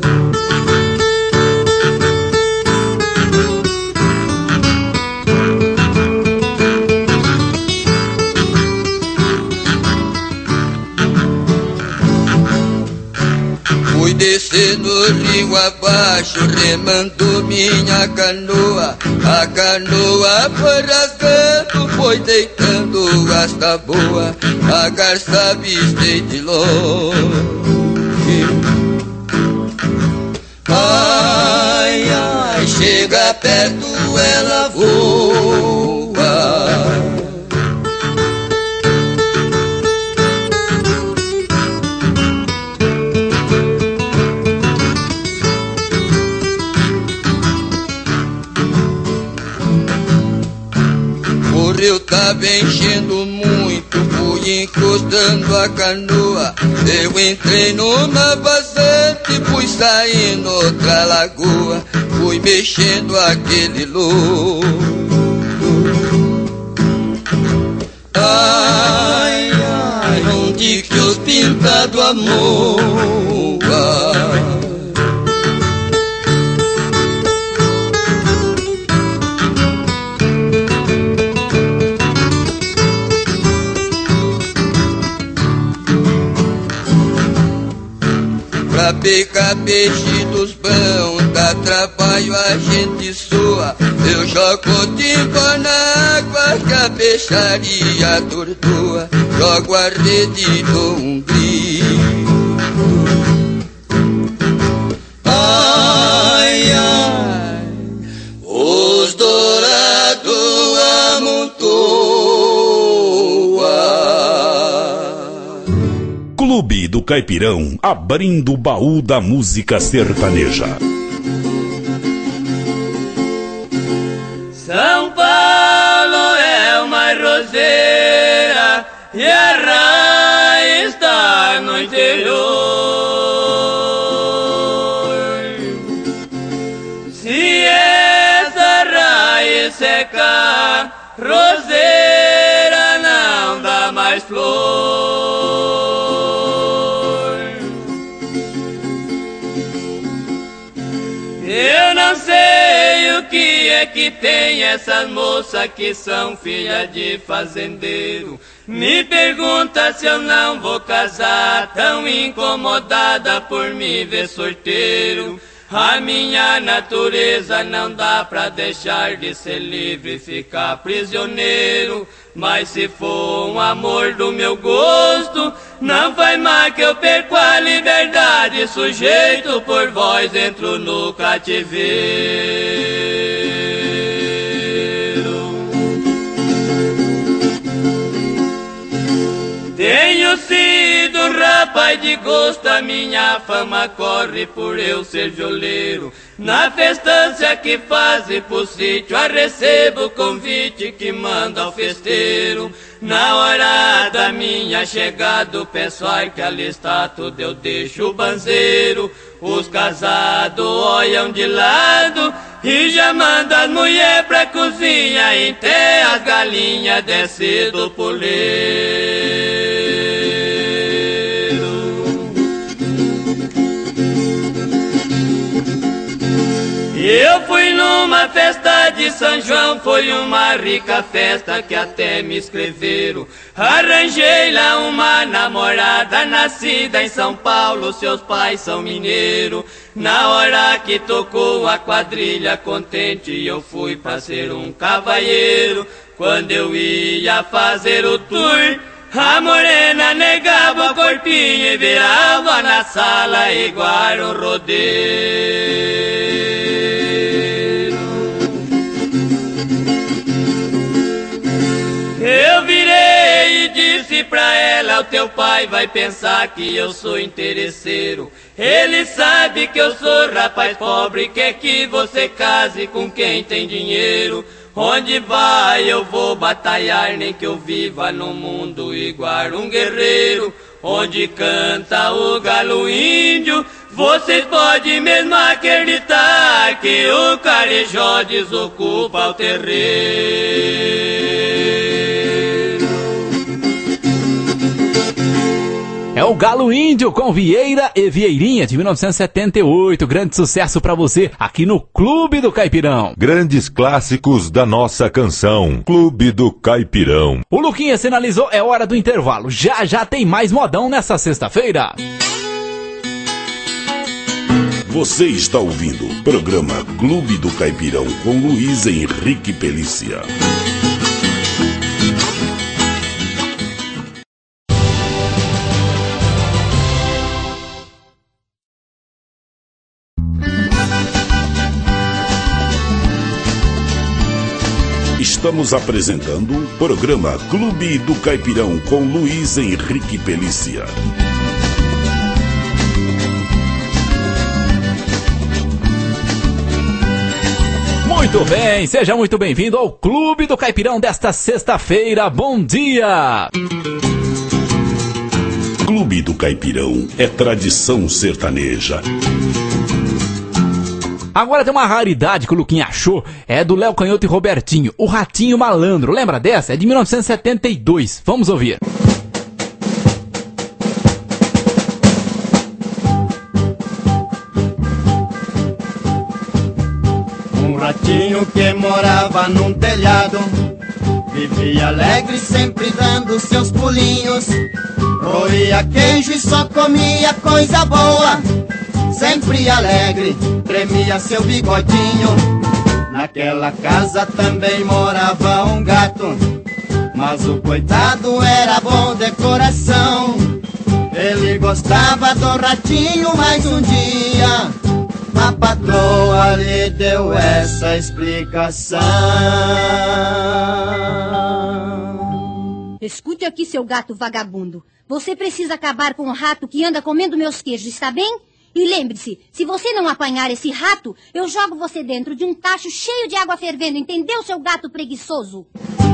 Descer no rio abaixo, remando minha canoa. A canoa foi rasgando, foi deitando as taboas. A garça avistei de longe. Ai, ai, chega perto, ela voa. Eu tava enchendo muito, fui encostando a canoa. Eu entrei numa vazante, fui saindo outra lagoa. Fui mexendo aquele louco. sua moa. Pra pegar peixe dos bons, dá trabalho, a gente soa. Eu jogo timpa na água que a peixaria atordoa. Jogo a rede e dou um grito. Ai, ai, os dourados amontoa. Clube do Caipirão, abrindo o baú da música sertaneja. São Paulo é uma roseira e a raiz está no interior. Se essa raiz secar, roseira não dá mais flor. Eu não sei o que é que tem essas moças que são filhas de fazendeiro. Me pergunta se eu não vou casar, tão incomodada por me ver sorteiro. A minha natureza não dá pra deixar de ser livre e ficar prisioneiro. Mas se for um amor do meu gosto, não faz mal que eu perco a liberdade. Sujeito por vós entro no cativeiro. Tenho sido um rapaz de gosto, a minha fama corre por eu ser violeiro. Na festança que fazem pro sítio, eu recebo o convite que manda ao festeiro. Na hora da minha chegada, peço ar que alistar tudo, eu deixo o banzeiro. Os casados olham de lado e já mandam as mulheres pra cozinha, até as galinhas descem do poleiro. Eu fui numa festa de São João, foi uma rica festa que até me escreveram. Arranjei lá uma namorada nascida em São Paulo, seus pais são mineiros. Na hora que tocou a quadrilha contente, eu fui pra ser um cavalheiro. Quando eu ia fazer o tour, a morena negava o corpinho e virava na sala igual um rodeiro. Eu virei e disse pra ela, o teu pai vai pensar que eu sou interesseiro. Ele sabe que eu sou rapaz pobre, quer que você case com quem tem dinheiro. Onde vai eu vou batalhar, nem que eu viva no mundo igual um guerreiro. Onde canta o galo índio, vocês podem mesmo acreditar que o carijó desocupa o terreiro. É o Galo Índio com Vieira e Vieirinha de mil novecentos e setenta e oito. Grande sucesso pra você aqui no Clube do Caipirão. Grandes clássicos da nossa canção. Clube do Caipirão. O Luquinha sinalizou, é hora do intervalo. Já já tem mais modão nessa sexta-feira. Você está ouvindo o programa Clube do Caipirão com Luiz Henrique Pelícia. Estamos apresentando o programa Clube do Caipirão com Luiz Henrique Pelícia. Muito bem, seja muito bem-vindo ao Clube do Caipirão desta sexta-feira. Bom dia! Clube do Caipirão é tradição sertaneja. Agora tem uma raridade que o Luquinha achou, é do Léo Canhoto e Robertinho, o Ratinho Malandro. Lembra dessa? É de mil novecentos e setenta e dois. Vamos ouvir. ratinho que morava num telhado vivia alegre, sempre dando seus pulinhos. Roía queijo e só comia coisa boa. Sempre alegre, tremia seu bigodinho. Naquela casa também morava um gato, mas o coitado era bom de coração. Ele gostava do ratinho, mas um dia a patroa lhe deu essa explicação. Escute aqui, seu gato vagabundo. Você precisa acabar com o rato que anda comendo meus queijos, está bem? E lembre-se, se você não apanhar esse rato, eu jogo você dentro de um tacho cheio de água fervendo, entendeu, seu gato preguiçoso?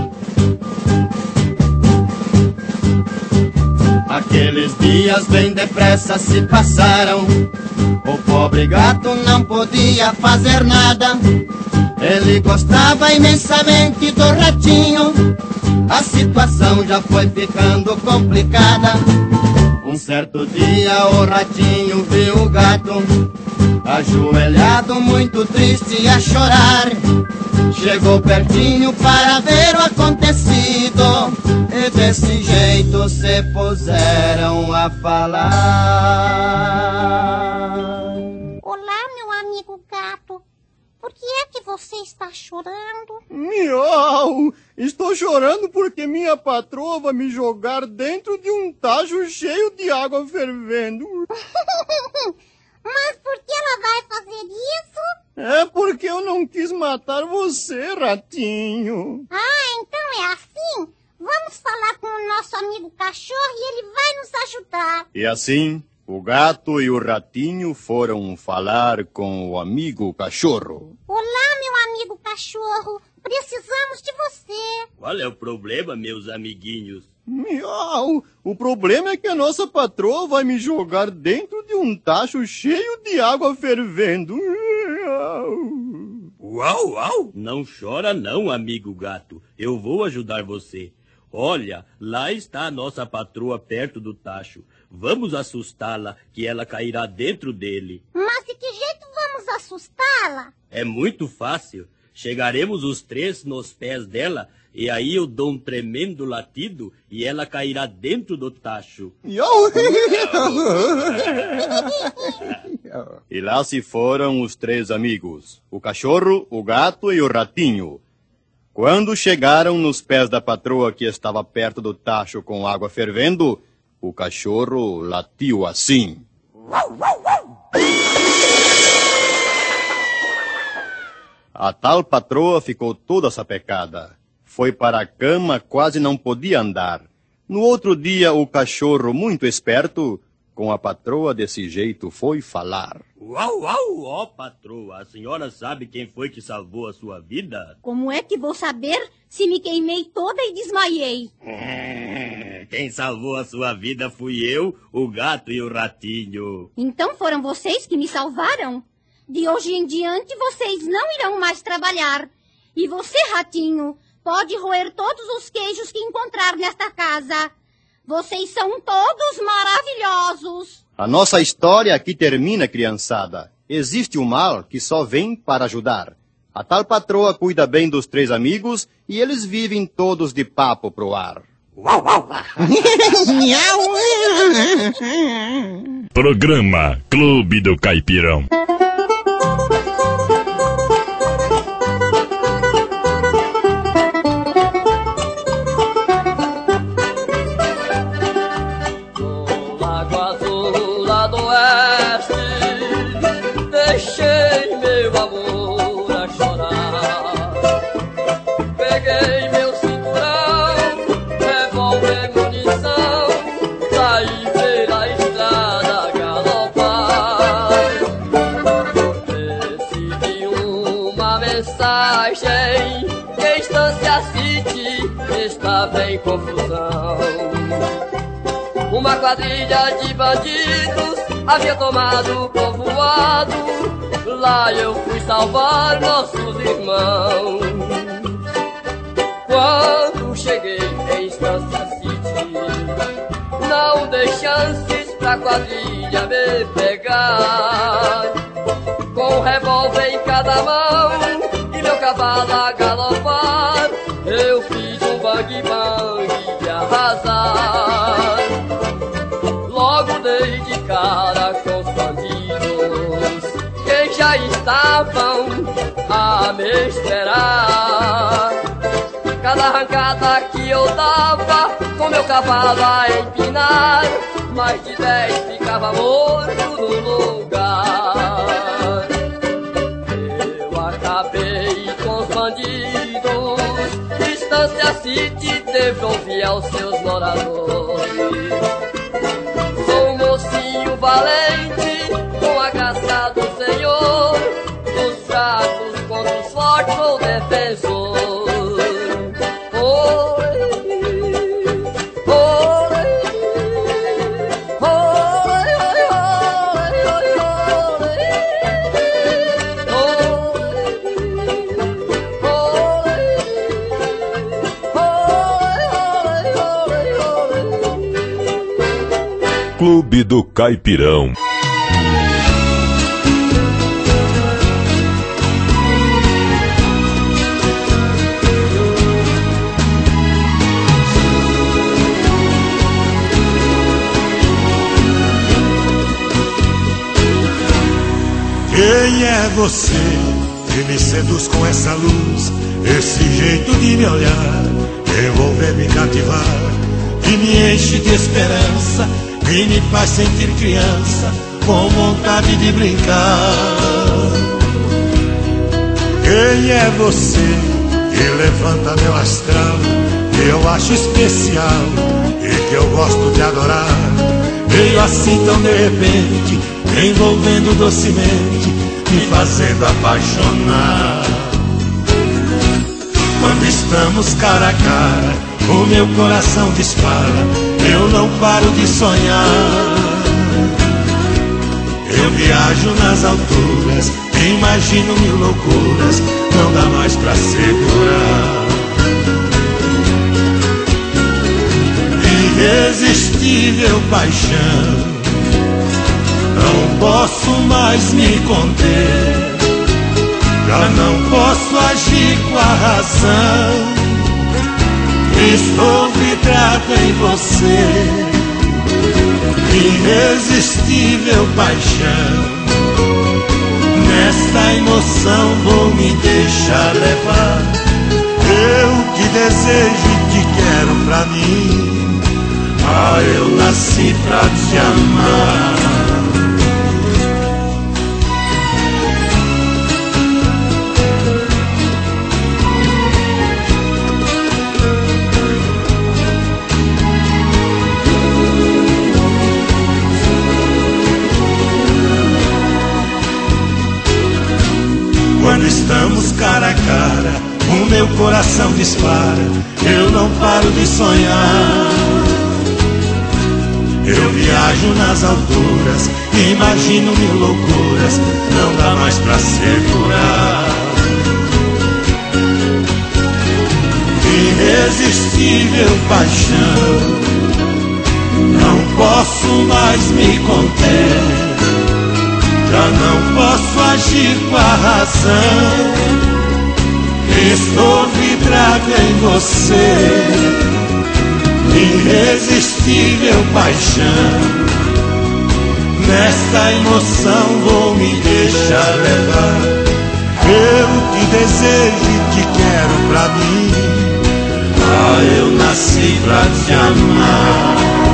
Aqueles dias bem depressa se passaram. O pobre gato não podia fazer nada. Ele gostava imensamente do ratinho. A situação já foi ficando complicada. Um certo dia o ratinho viu o gato ajoelhado, muito triste a chorar. Chegou pertinho para ver o acontecido e desse jeito se puseram a falar. Olá, meu amigo gato. Por que é que você está chorando? Miau! Estou chorando porque minha patroa vai me jogar dentro de um tacho cheio de água fervendo. Mas por que ela vai fazer isso? É porque eu não quis matar você, ratinho. Ah, então é assim? Vamos falar com o nosso amigo cachorro e ele vai nos ajudar. E assim, o gato e o ratinho foram falar com o amigo cachorro. Olá, meu amigo cachorro. Precisamos de você. Qual é o problema, meus amiguinhos? Miau! O problema é que a nossa patroa vai me jogar dentro de um tacho cheio de água fervendo. Uau, uau! Não chora não, amigo gato. Eu vou ajudar você. Olha, lá está a nossa patroa perto do tacho. Vamos assustá-la, que ela cairá dentro dele. Mas de que jeito vamos assustá-la? É muito fácil. Chegaremos os três nos pés dela, e aí eu dou um tremendo latido e ela cairá dentro do tacho. E lá se foram os três amigos, o cachorro, o gato e o ratinho. Quando chegaram nos pés da patroa que estava perto do tacho com água fervendo, o cachorro latiu assim. A tal patroa ficou toda sapecada. Foi para a cama, quase não podia andar. No outro dia, o cachorro, muito esperto, com a patroa desse jeito, foi falar. Uau, uau, ó patroa, a senhora sabe quem foi que salvou a sua vida? Como é que vou saber se me queimei toda e desmaiei? Quem salvou a sua vida fui eu, o gato e o ratinho. Então foram vocês que me salvaram? De hoje em diante vocês não irão mais trabalhar. E você, ratinho, pode roer todos os queijos que encontrar nesta casa. Vocês são todos maravilhosos. A nossa história aqui termina, criançada. Existe um mal que só vem para ajudar. A tal patroa cuida bem dos três amigos e eles vivem todos de papo pro ar. Uau, uau. Programa Clube do Caipirão. Deixei meu amor a chorar. Peguei meu cinturão, revólver, munição, saí pela estrada galopar. Recebi uma mensagem que Estância City estava em confusão. Uma quadrilha de bandidos havia tomado o povoado. Lá eu fui salvar nossos irmãos. Quando cheguei em Estância City, não dei chances pra quadrilha me pegar. Com um revólver em cada mão, cavalo a galopar, eu fiz um bang-bang de arrasar. Logo dei de cara com os bandidos, que já estavam a me esperar. Cada arrancada que eu dava, com meu cavalo a empinar, mais de dez ficava morto no lugar. Eu acabei com os bandidos, Distância City devolvi aos seus moradores. Sou um mocinho valente, com a graça do Senhor, dos fracos contra os fortes sou defensor. Clube do Caipirão. Quem é você que me seduz com essa luz, esse jeito de me olhar, envolver, me cativar, que me enche de esperança e me faz sentir criança, com vontade de brincar? Quem é você que levanta meu astral, que eu acho especial e que eu gosto de adorar? Veio assim tão de repente, envolvendo docemente, me fazendo apaixonar. Quando estamos cara a cara, o meu coração dispara, eu não paro de sonhar. Eu viajo nas alturas, imagino mil loucuras, não dá mais pra segurar. Irresistível paixão, não posso mais me conter, já não posso agir com a razão. Estou vidrado em você, irresistível paixão. Nesta emoção vou me deixar levar. Eu te desejo e te quero pra mim. Ah, eu nasci pra te amar. Quando estamos cara a cara, o meu coração dispara, eu não paro de sonhar. Eu viajo nas alturas, imagino mil loucuras, não dá mais pra segurar. Irresistível paixão, não posso mais me conter, já não posso agir com a razão. Estou vidrado em você, irresistível paixão. Nesta emoção vou me deixar levar. Eu te desejo e te quero pra mim. Ah, eu nasci pra te amar.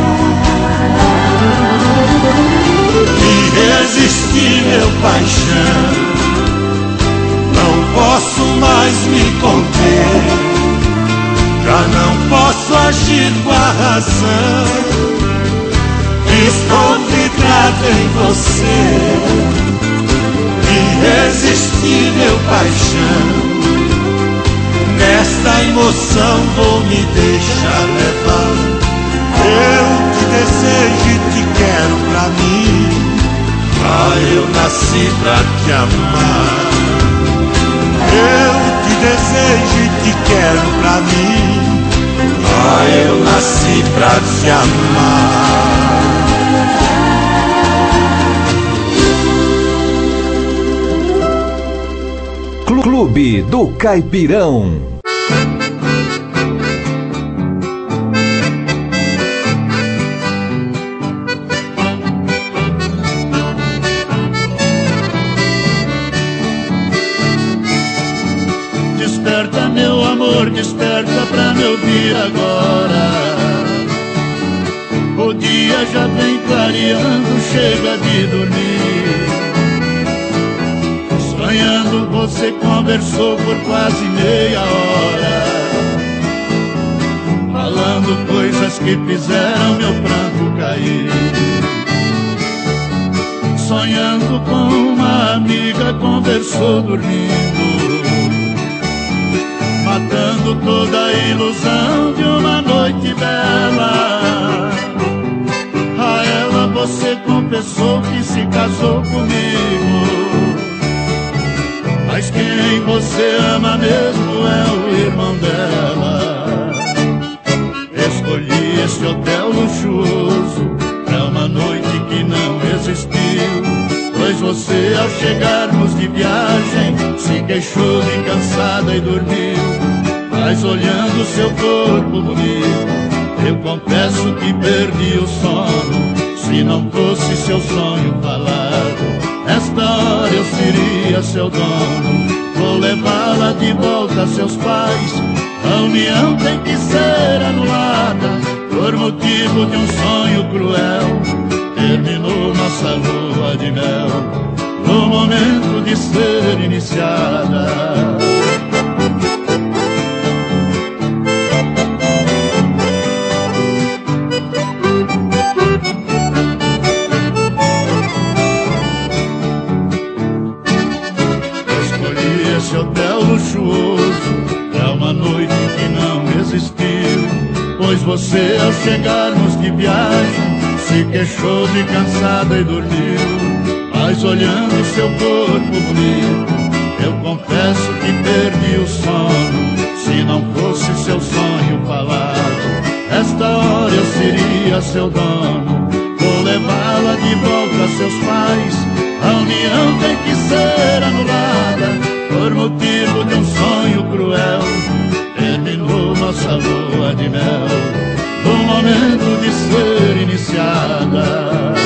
Irresistível paixão, não posso mais me conter, já não posso agir com a razão. Estou vidrado em você, irresistível paixão. Nesta emoção vou me deixar levar. Eu te desejo e te quero pra mim. Ah, eu nasci pra te amar. Eu te desejo e te quero pra mim. Ah, eu nasci pra te amar. Clube do Caipirão. Desperta, meu amor, desperta pra me ouvir agora. O dia já vem clareando, chega de dormir. Sonhando você conversou por quase meia hora, falando coisas que fizeram meu pranto cair. Sonhando com uma amiga conversou dormindo, matando toda a ilusão de uma noite bela. A ela você confessou que se casou comigo, mas quem você ama mesmo é o irmão dela. Escolhi esse hotel luxuoso pra uma noite que não existiu, pois você ao chegarmos de viagem se queixou de cansada e dormiu. Mas olhando seu corpo bonito, eu confesso que perdi o sono. Se não fosse seu sonho falado, esta hora eu seria seu dono. Vou levá-la de volta a seus pais. A união tem que ser anulada por motivo de um sonho cruel. Terminou nossa lua de mel no momento de ser iniciada. Hotel luxuoso pra uma noite que não existiu, pois você ao chegarmos de viagem se queixou de cansada e dormiu. Mas olhando seu corpo bonito, eu confesso que perdi o sono. Se não fosse seu sonho falado, esta hora eu seria seu dono. Vou levá-la de volta a seus pais. A união tem que ser anulada por motivo de um sonho cruel. Terminou nossa lua de mel no momento de ser iniciada.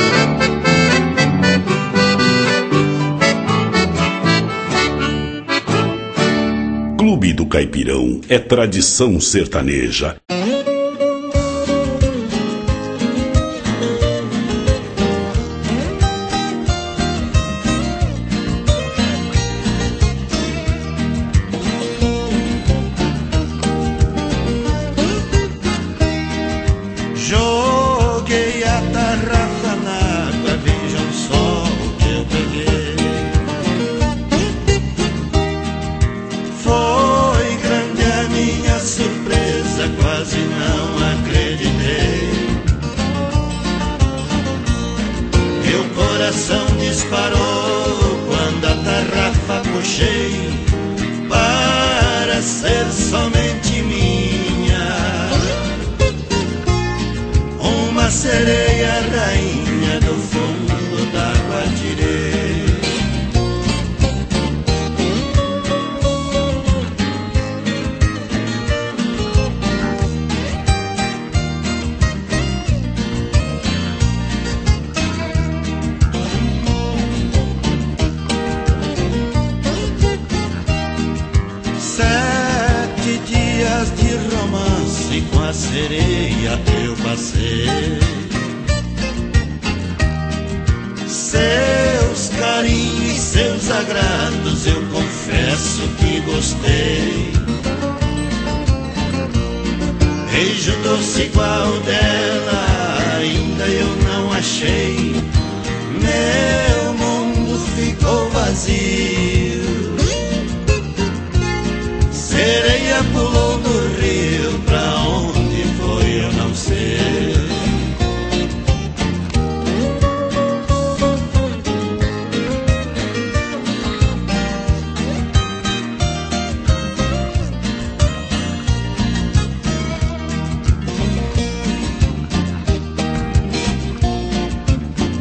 Clube do Caipirão é tradição sertaneja.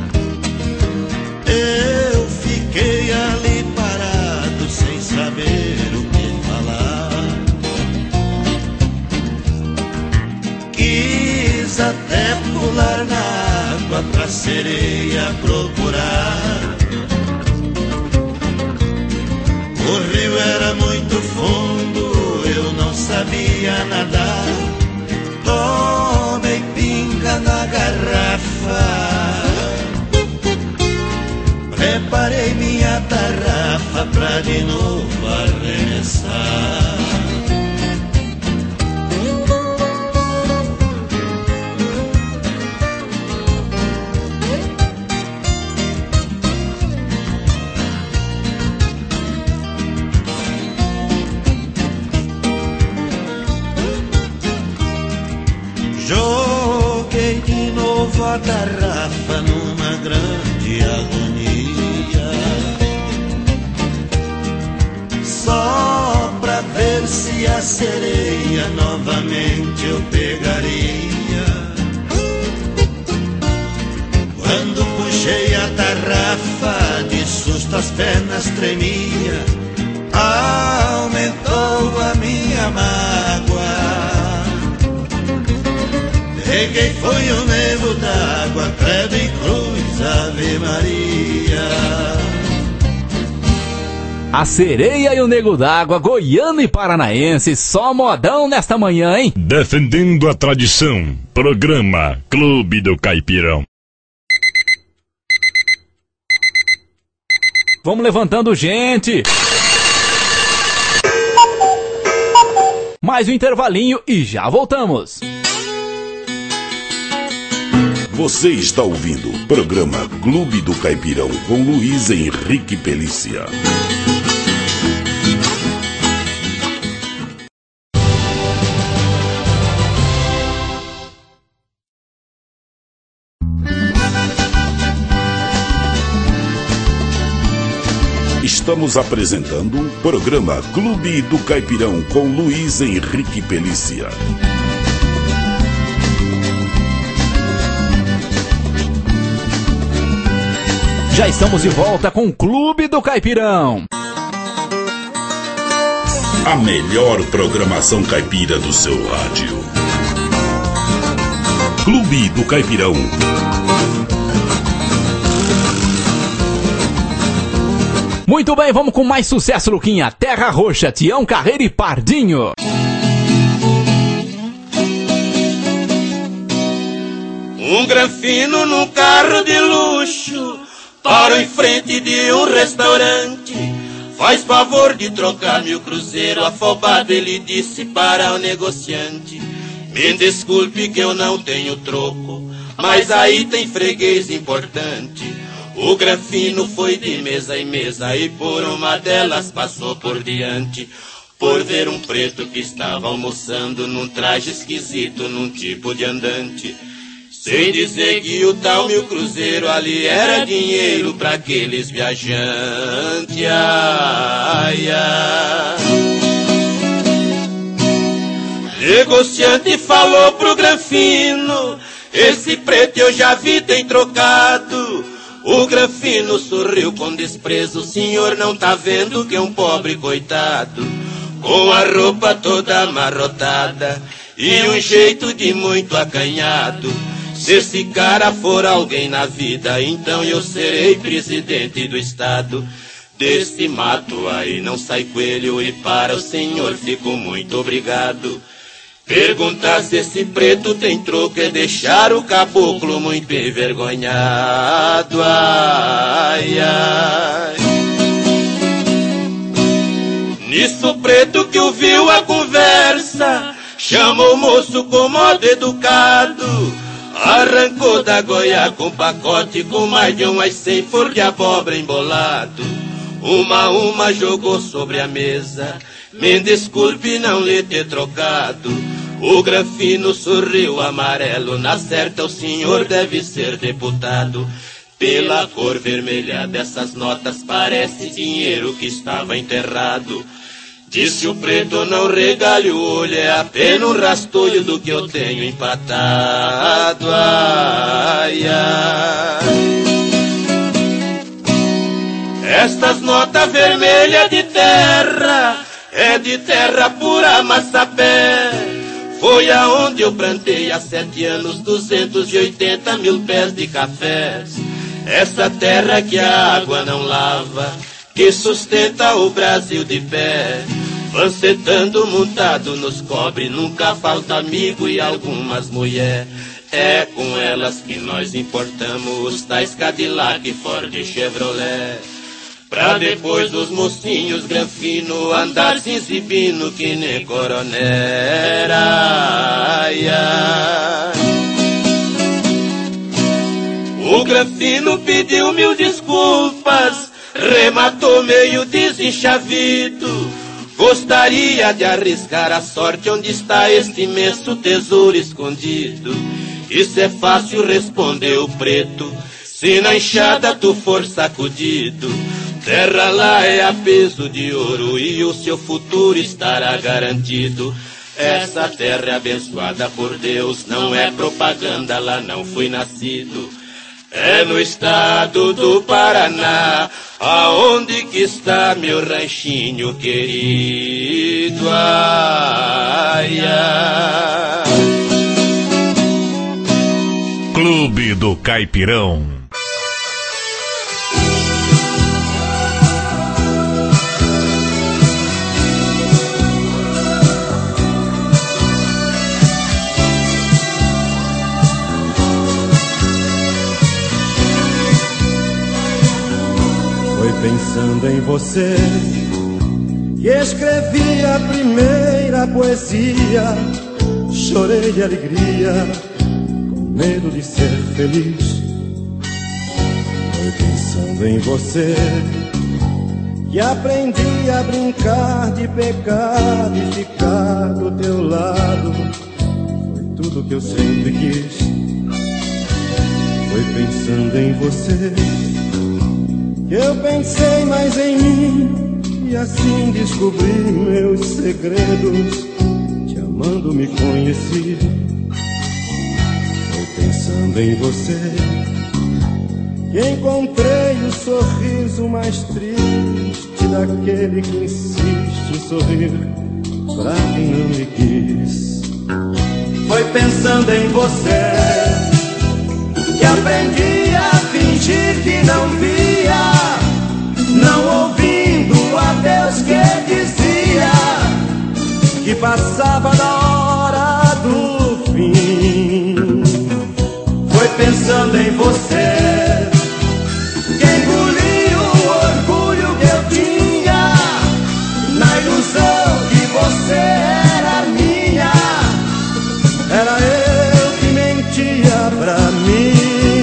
Eu fiquei ali parado sem saber quis até pular na água pra sereia procurar. O rio era muito fundo, eu não sabia nadar. Tomei pinga na garrafa, preparei minha tarrafa pra de novo arremessar. Joguei de novo a garrafa numa grande agonia, só pra ver se a sereia novamente eu pegaria. Quando puxei a tarrafa, de susto as pernas tremia, aumentou a minha mágoa. Peguei foi o nego d'água, credo e cruz, Ave Maria. A Sereia e o Nego d'Água, goiano e paranaense, só modão nesta manhã, hein? Defendendo a tradição, programa Clube do Caipirão. Vamos levantando, gente! Mais um intervalinho e já voltamos. Você está ouvindo o programa Clube do Caipirão com Luiz Henrique Pelícia. Estamos apresentando o programa Clube do Caipirão com Luiz Henrique Pelícia. Já estamos de volta com o Clube do Caipirão. A melhor programação caipira do seu rádio. Clube do Caipirão. Muito bem, vamos com mais sucesso, Luquinha. Terra Roxa, Tião Carreira e Pardinho. Um granfino num carro de luxo parou em frente de um restaurante. Faz favor de trocar meu cruzeiro. Afobado ele disse para o negociante: me desculpe que eu não tenho troco, mas aí tem freguês importante. O granfino foi de mesa em mesa e por uma delas passou por diante, por ver um preto que estava almoçando num traje esquisito, num tipo de andante. Sem dizer que o tal meu cruzeiro ali era dinheiro pra aqueles viajantes. Ai, ai. Negociante falou pro granfino: esse preto eu já vi tem trocado. O granfino sorriu com desprezo: o senhor não tá vendo que é um pobre coitado, com a roupa toda amarrotada e um jeito de muito acanhado. Se esse cara for alguém na vida, então eu serei presidente do estado. Desse mato aí não sai coelho e para o senhor fico muito obrigado. Perguntar se esse preto tem troco é deixar o caboclo muito envergonhado. Ai, ai. Nisso o preto que ouviu a conversa chamou o moço com modo educado, arrancou da goia com pacote com mais de umas cem flor de abóbora embolado. Uma a uma jogou sobre a mesa: me desculpe não lhe ter trocado. O granfino sorriu amarelo: na certa o senhor deve ser deputado. Pela cor vermelha dessas notas parece dinheiro que estava enterrado. Disse o preto: não regalhe o olho, é apenas um rastolho do que eu tenho empatado. Ai, ai. Estas notas vermelhas de terra é de terra pura massapé. Foi foi aonde eu plantei há sete anos duzentos e oitenta mil pés de cafés. Essa terra que a água não lava, que sustenta o Brasil de pé. Pancetando montado nos cobre, nunca falta amigo e algumas mulher. É com elas que nós importamos os tais Cadillac, Ford e Chevrolet. Pra depois os mocinhos granfino andar se exibindo que nem coronel. Ai, ai. O granfino pediu mil desculpas, rematou meio desenchavido. Gostaria de arriscar a sorte onde está este imenso tesouro escondido. Isso é fácil, respondeu o preto, se na enxada tu for sacudido. Terra lá é a peso de ouro e o seu futuro estará garantido. Essa terra é abençoada por Deus, não é propaganda, lá não fui nascido. É no estado do Paraná, aonde que está meu ranchinho querido. Ai, ai. Clube do Caipirão. Pensando em você, que escrevi a primeira poesia, chorei de alegria, com medo de ser feliz. Foi pensando em você, que aprendi a brincar de pecado e ficar do teu lado. Foi tudo que eu sempre quis. Foi pensando em você, eu pensei mais em mim e assim descobri meus segredos. Te amando me conheci. Foi pensando em você que encontrei o sorriso mais triste daquele que insiste em sorrir pra quem não me quis. Foi pensando em você que aprendi a fingir que não via, não ouvindo a Deus que dizia que passava da hora do fim. Foi pensando em você que engoli o orgulho que eu tinha, na ilusão que você era minha. Era eu que mentia pra mim.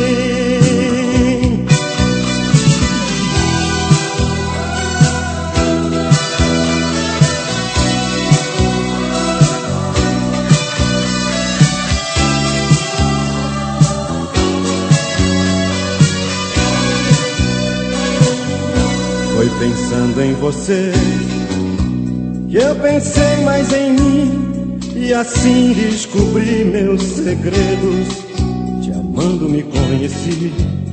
Foi pensando em você que eu pensei mais em mim e assim descobri meus segredos. Te amando me conheci.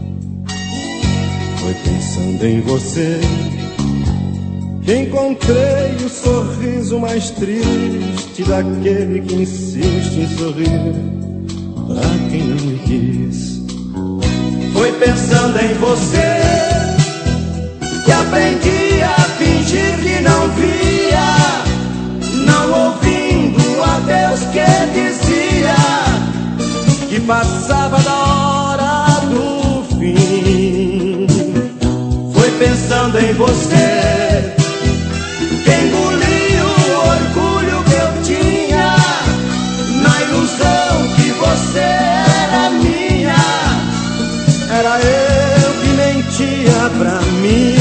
Foi pensando em você que encontrei o sorriso mais triste daquele que insiste em sorrir pra quem não me quis. Foi pensando em você que aprendi a fingir que não via, não ouvindo a Deus que dizia que passava da hora do fim. Foi pensando em você que engoli o orgulho que eu tinha, na ilusão que você era minha. Era eu que mentia pra mim.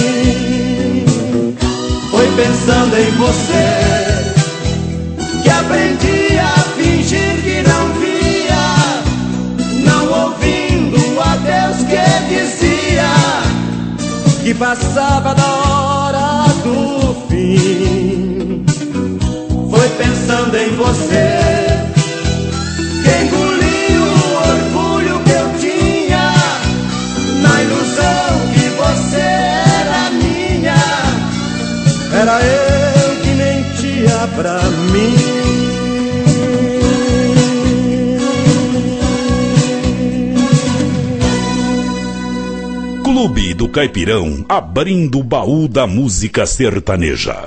Foi pensando em você que aprendi a fingir que não via, não ouvindo a Deus que dizia que passava da hora do fim. Foi pensando em você que engoli o orgulho que eu tinha, na ilusão que você era minha. Era eu que mentia pra mim. Caipirão, abrindo o baú da música sertaneja.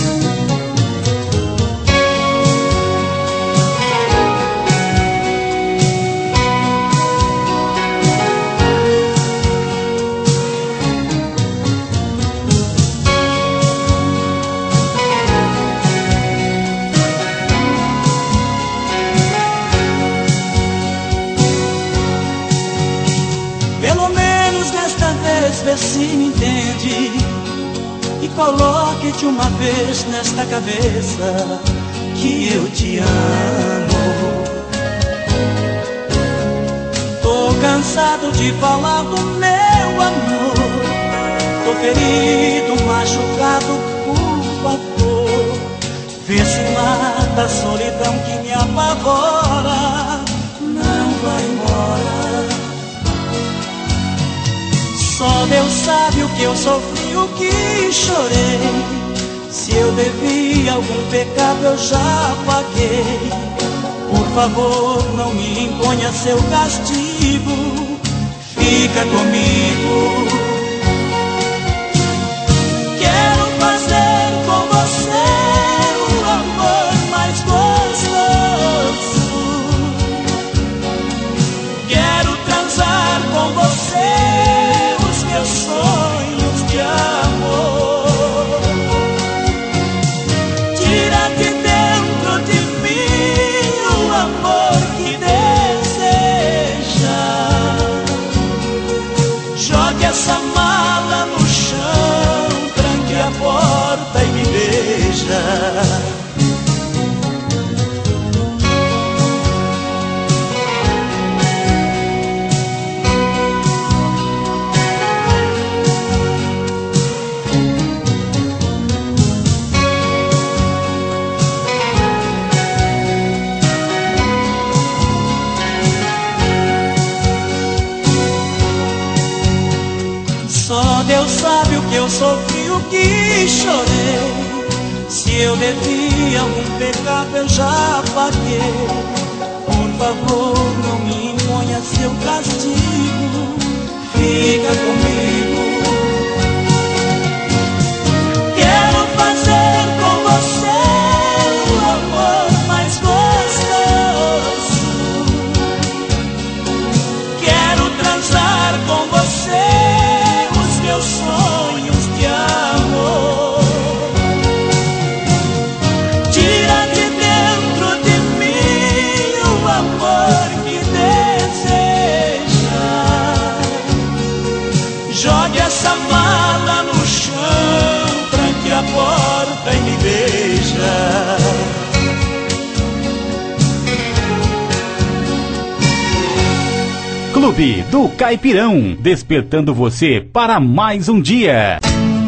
Se me entende e coloque de uma vez nesta cabeça que eu te amo. Tô cansado de falar do meu amor, tô ferido, machucado, por favor. Vê se mata a solidão que me apavora, não vai embora. Só Deus sabe o que eu sofri, o que chorei. Se eu devi algum pecado eu já paguei. Por favor, não me imponha seu castigo, fica comigo. Quero fazer com você o amor mais gostoso. Quero transar com você sonhos de amor. Tira de dentro de mim o amor que deseja. Jogue essa mala no chão, tranque a porta e me beija. Deus sabe o que eu sofri, o que chorei. Se eu devi algum pecado eu já paguei. Por favor, não me imponha seu castigo, fica comigo. Quero fazer com você o amor mais gostoso. Quero transar com você sonhos de amor. Tira de dentro de mim o amor que deseja. Jogue essa mala no chão, tranque a porta e me beija. Clube do Caipirão, despertando você para mais um dia.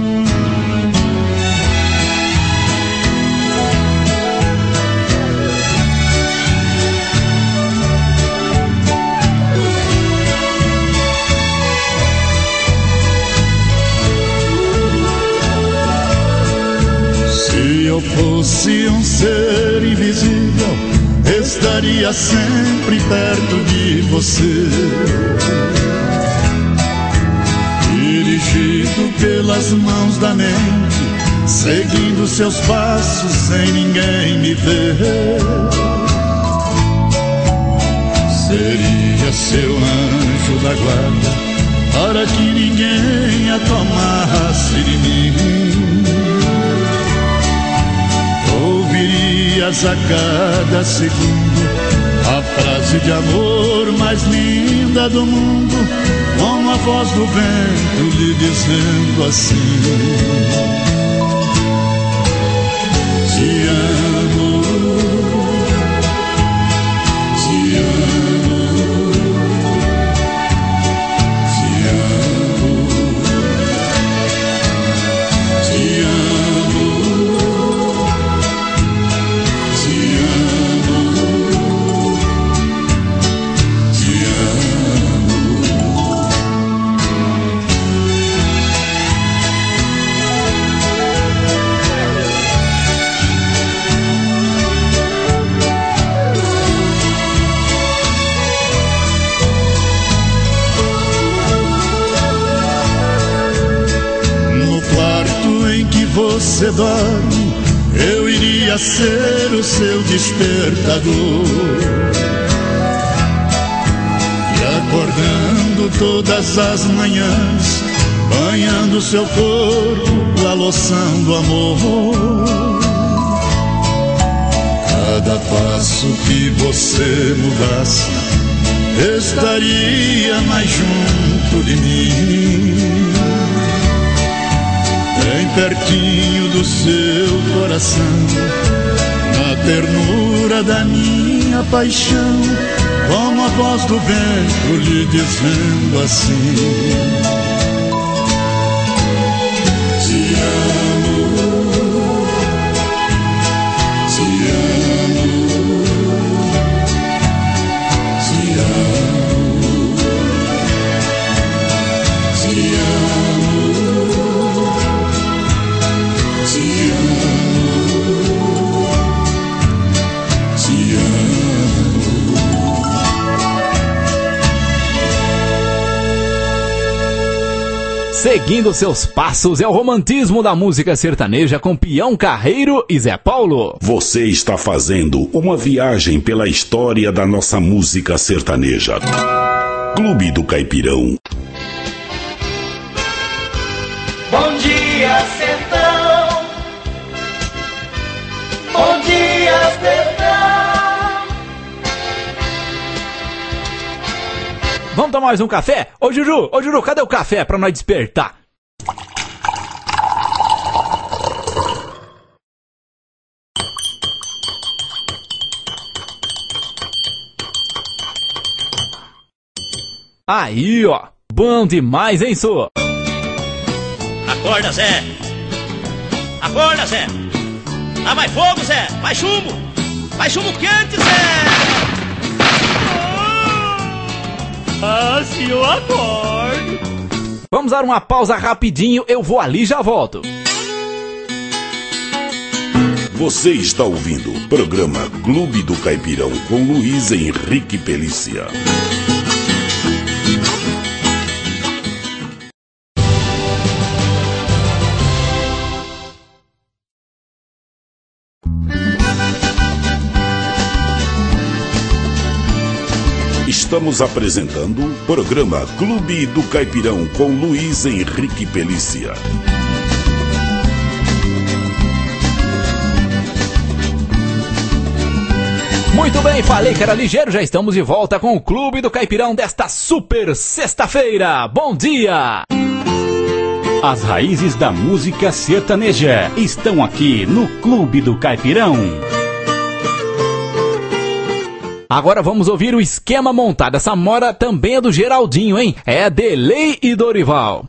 Se eu fosse um ser invisível, estaria sempre perto de você, dirigido pelas mãos da mente, seguindo seus passos sem ninguém me ver. Seria seu anjo da guarda para que ninguém a tomasse de mim. Ouvirias a cada segundo a frase de amor mais linda do mundo, com a voz do vento lhe dizendo assim: te amo, te amo, te amo, te amo. você dorme, eu iria ser o seu despertador. E acordando todas as manhãs, banhando seu corpo, a loção do amor. Cada passo que você mudasse, estaria mais junto de mim, bem pertinho do seu coração, na ternura da minha paixão, como a voz do vento lhe dizendo assim: te amo, te amo, te amo, te amo, te amo, te amo. Seguindo seus passos é o romantismo da música sertaneja com Peão Carreiro e Zé Paulo. Você está fazendo uma viagem pela história da nossa música sertaneja. Clube do Caipirão. Bom dia, sertão. Bom dia, sertão. Vamos tomar mais um café? Ô Juju, ô Juju, cadê o café pra nós despertar? Aí, ó. Bom demais, hein, Sô? Acorda, Zé. Acorda, Zé. Ah, mais fogo, Zé. Mais chumbo. Mais chumbo quente, Zé. Ah, se eu acordo. Vamos dar uma pausa rapidinho, eu vou ali e já volto. Você está ouvindo o programa Clube do Caipirão com Luiz Henrique Pelícia. Estamos apresentando o programa Clube do Caipirão com Luiz Henrique Pelícia. Muito bem, falei que era ligeiro, já estamos de volta com o Clube do Caipirão desta super sexta-feira. Bom dia! As raízes da música sertaneja estão aqui no Clube do Caipirão. Agora vamos ouvir o esquema montado. Essa mora também é do Geraldinho, hein? É Delei e Dorival.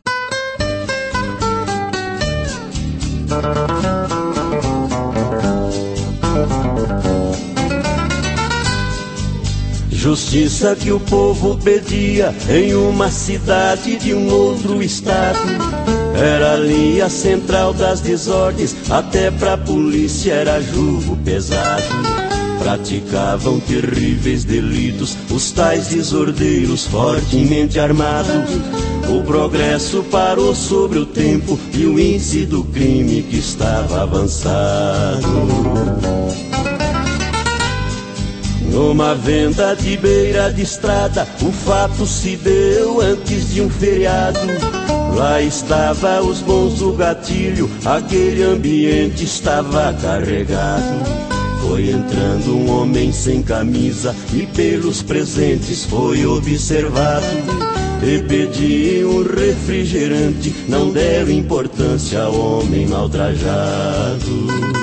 Justiça que o povo pedia em uma cidade de um outro estado. Era ali a central das desordens, até pra polícia era jugo pesado. Praticavam terríveis delitos os tais desordeiros fortemente armados. O progresso parou sobre o tempo e o índice do crime que estava avançado. Numa venda de beira de estrada, o fato se deu antes de um feriado. Lá estava os bons do gatilho, aquele ambiente estava carregado. Foi entrando um homem sem camisa e pelos presentes foi observado. E pediu um refrigerante, não deram importância ao homem maltrajado.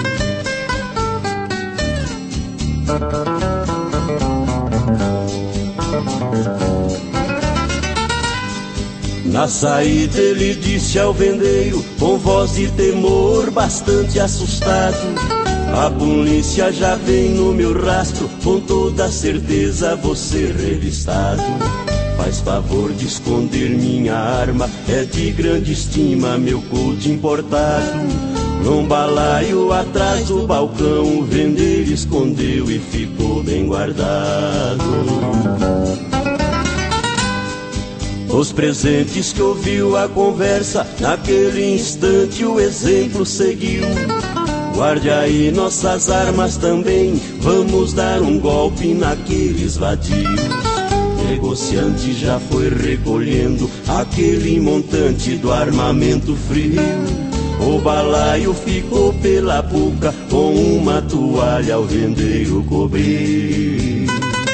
Na saída ele disse ao vendeiro, com voz de temor bastante assustado: a polícia já vem no meu rastro, com toda certeza vou ser revistado. Faz favor de esconder minha arma, é de grande estima meu couro importado. Num balaio atrás do balcão, o vendeiro escondeu e ficou bem guardado. Os presentes que ouviu a conversa, naquele instante o exemplo seguiu. Guarde aí nossas armas também, vamos dar um golpe naqueles vadios. Negociante já foi recolhendo aquele montante do armamento frio. O balaio ficou pela boca, com uma toalha o vendeiro cobriu.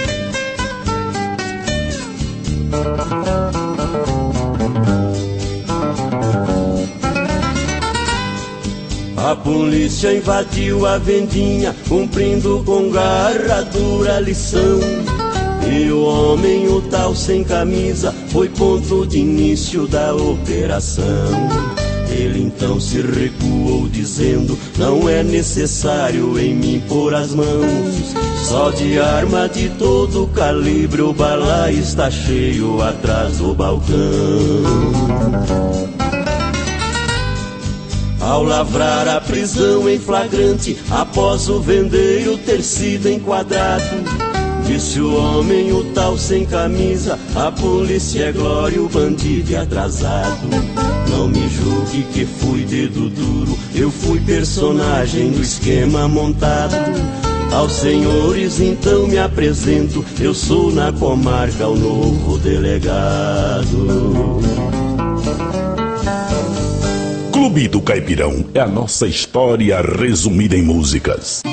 A polícia invadiu a vendinha, cumprindo com garra dura lição. E o homem, o tal sem camisa, foi ponto de início da operação. Ele então se recuou dizendo, não é necessário em mim pôr as mãos. Só de arma de todo calibre o balaio está cheio atrás do balcão. Ao lavrar a prisão em flagrante, após o vendeiro ter sido enquadrado, disse o homem, o tal sem camisa, a polícia é glória, o bandido é atrasado. Não me julgue que fui dedo duro, eu fui personagem do esquema montado. Aos senhores então me apresento, eu sou na comarca o novo delegado. Clube do Caipirão é a nossa história resumida em músicas.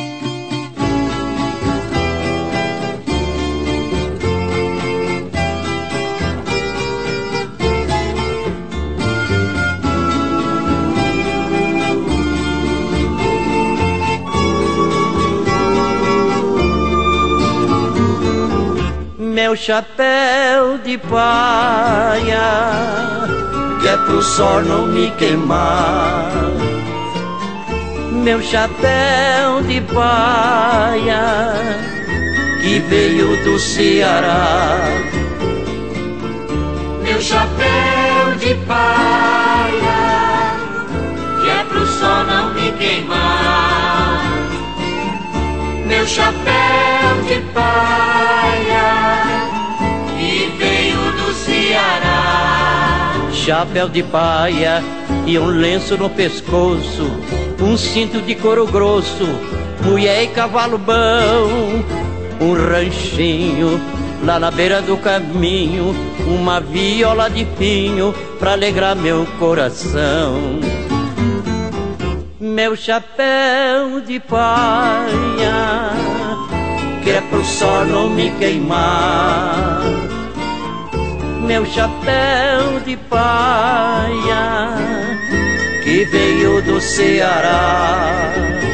Meu chapéu de paia, que é pro sol não me queimar. Meu chapéu de paia, que veio do Ceará. Meu chapéu de paia, que é pro sol não me queimar. Meu chapéu de paia, que veio do Ceará. Chapéu de paia e um lenço no pescoço, um cinto de couro grosso, mulher e cavalo bom, um ranchinho lá na beira do caminho, uma viola de pinho pra alegrar meu coração. Meu chapéu de paia, que é pro sol não me queimar. Meu chapéu de paia, que veio do Ceará.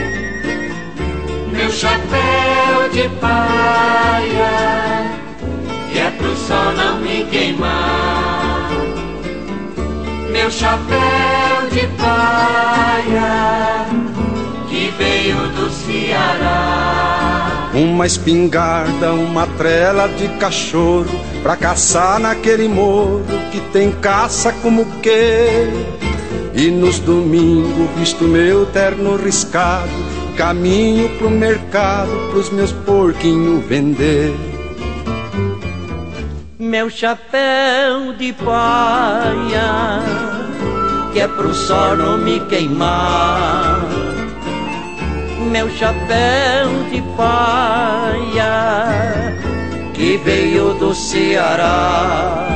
Meu chapéu de paia, que é pro sol não me queimar. Meu chapéu de paia, que veio do Ceará. Uma espingarda, uma trela de cachorro, pra caçar naquele morro que tem caça como que. E nos domingos visto meu terno riscado, caminho pro mercado pros meus porquinhos vender. Meu chapéu de paia, que é pro sol não me queimar. Meu chapéu de paia, que veio do Ceará.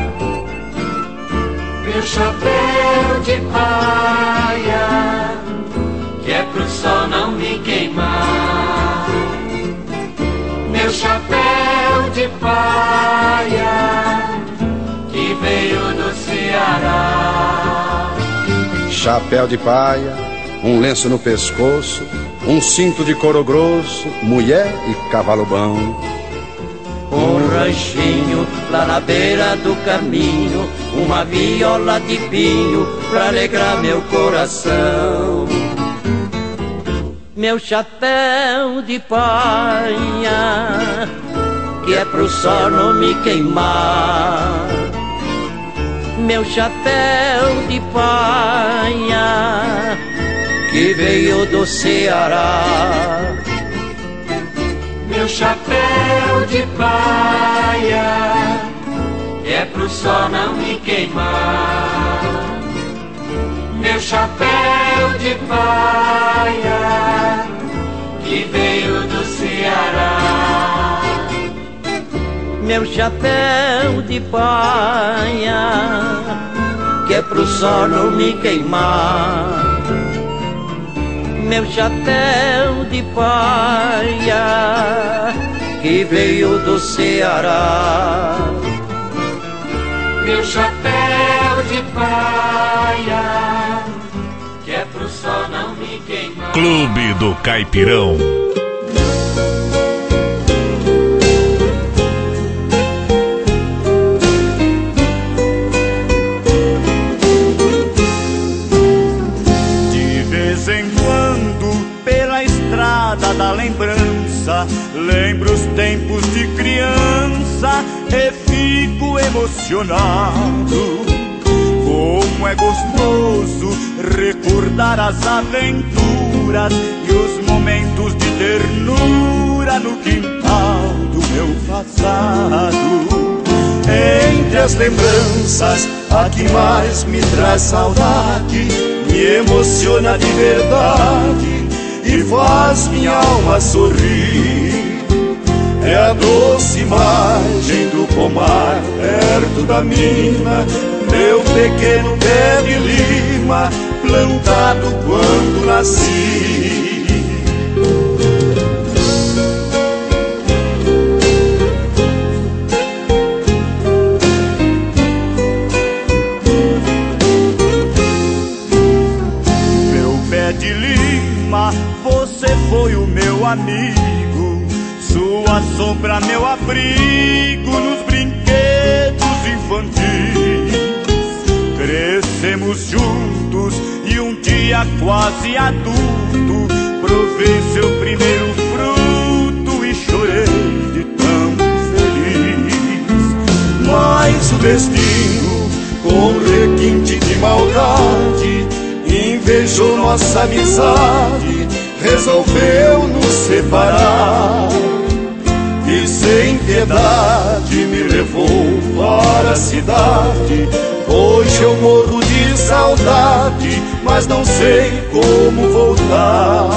Meu chapéu de paia, que é pro sol não me queimar. Meu chapéu de paia, que veio do Ceará. Chapéu de paia, um lenço no pescoço, um cinto de couro grosso, mulher e cavalo bom. Um ranchinho lá na beira do caminho, uma viola de pinho pra alegrar meu coração. Meu chapéu de paia, que é pro sol não me queimar. Meu chapéu de paia, que veio do Ceará. Meu chapéu de paia, que é pro sol não me queimar. Meu chapéu de paia, que veio do Ceará. Meu chapéu de paia, que é pro sol não me queimar. Meu chapéu de paia, que veio do Ceará. Meu chapéu de paia, que é pro sol não me queimar. Clube do Caipirão. De vez em quando, pela estrada da lembrança, lembro os tempos de criança e fico emocionado. Como é gostoso recordar as aventuras e os momentos de ternura no quintal do meu passado. Entre as lembranças, a que mais me traz saudade, me emociona de verdade e faz minha alma sorrir. É a doce imagem do pomar perto da mina, meu pequeno pé de lima, plantado quando nasci. Meu pé de lima, você foi o meu amigo, sua sombra meu abrigo nos brinquedos infantis. Crescemos juntos e um dia quase adulto provei seu primeiro fruto e chorei de tão feliz. Mas o destino, com requinte de maldade, invejou nossa amizade, resolveu nos separar. E sem piedade me levou para a cidade. Hoje eu morro de saudade, mas não sei como voltar.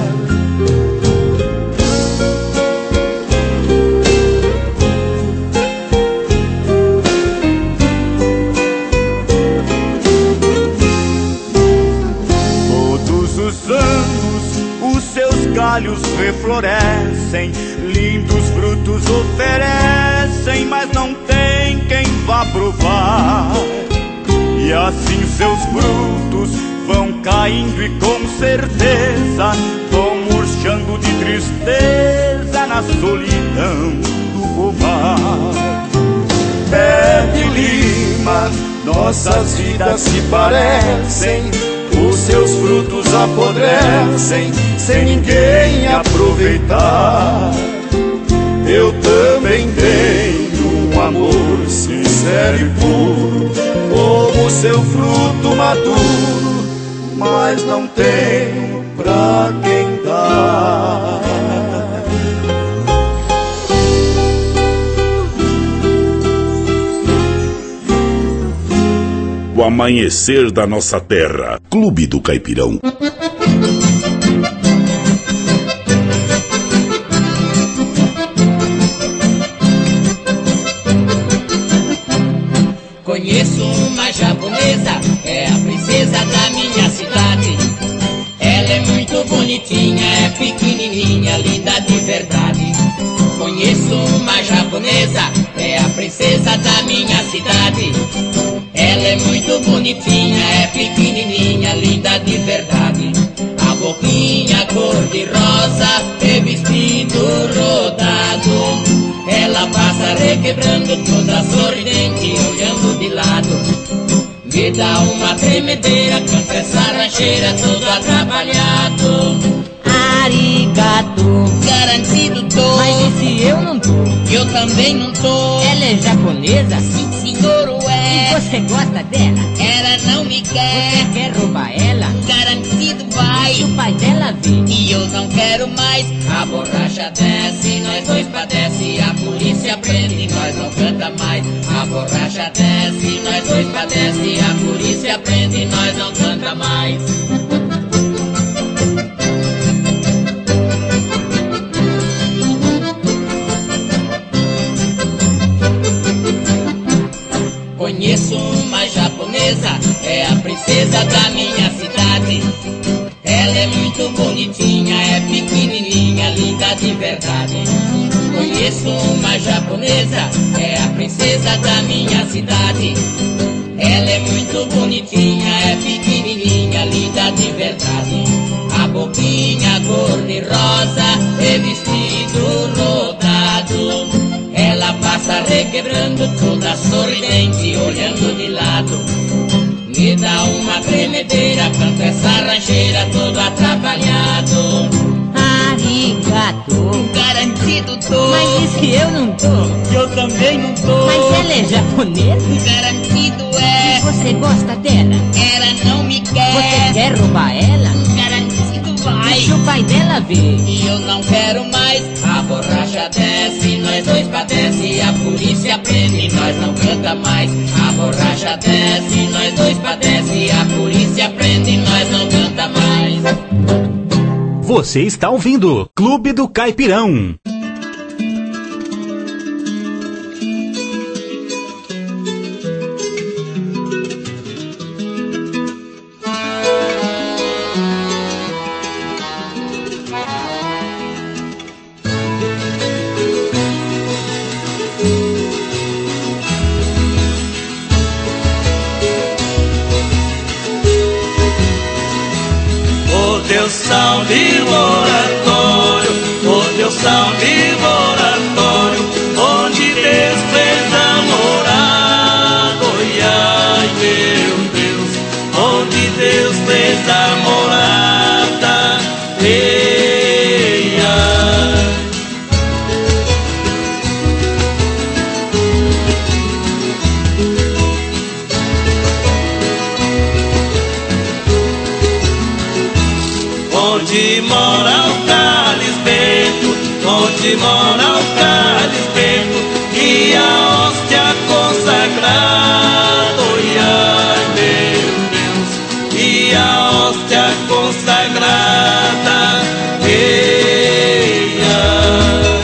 Todos os anos os seus galhos reflorescem, lindos frutos oferecem, mas não tem quem vá provar. E assim seus frutos vão caindo e com certeza vão murchando de tristeza na solidão do pomar. Pé de lima, nossas vidas se parecem, os seus frutos apodrecem sem ninguém aproveitar. Eu também tenho um amor sincero e puro, como seu fruto maduro, mas não tenho pra quem dar. O amanhecer da nossa terra. Clube do Caipirão. Conheço uma japonesa, é a princesa da minha cidade. Ela é muito bonitinha, é pequenininha, linda de verdade. Conheço uma japonesa, é a princesa da minha cidade. Ela é muito bonitinha, é pequenininha, linda de verdade. A boquinha cor de rosa e vestido rodado. Ela passa requebrando toda sorridente, olhando de lado. Me dá uma tremedeira, canta essa rancheira todo atrapalhado. Arigato, garantido tô. Mas e se eu não tô? Eu também não tô. Ela é japonesa? Sim, senhor, é. E você gosta dela? Ela não me quer. Você quer roubar ela? Garantido vai. Se o pai dela vê. E eu não quero mais. A borracha desce, nós dois padece. A polícia prende, nós não canta mais. A borracha padece, a polícia prende e nós não canta mais. Conheço uma japonesa, é a princesa da minha cidade. Ela é muito bonitinha, é pequenininha, linda de verdade. Conheço uma japonesa, é a princesa da minha cidade. Ela é muito bonitinha, é pequenininha, linda de verdade. A boquinha gorda e rosa, e vestido rodado. Ela passa requebrando, toda sorridente, olhando de lado. Me dá uma tremedeira, canta essa rancheira, todo atrapalhado. Arigato. Garantido tô. Mas diz que eu não tô. Eu também não tô. Mas ela é japonesa? Garantido é. E você gosta dela? Ela não me quer. Você quer roubar ela? Garantido vai. Deixa o pai dela ver. E eu não quero mais. A borracha desce, nós dois padece, a polícia prende, nós não canta mais. A borracha desce, nós dois padece, a polícia prende, nós não canta mais. Você está ouvindo Clube do Caipirão. Deus salve o oratório, oh Deus salve o oratório, onde Deus fez a morada, oi, ai meu Deus, onde Deus fez a morada, ei, ai. Onde mora o Calisbento, onde mora o Calisbento, e a hóstia consagrada, oi, ai meu Deus, e a hóstia consagrada, ei, ai.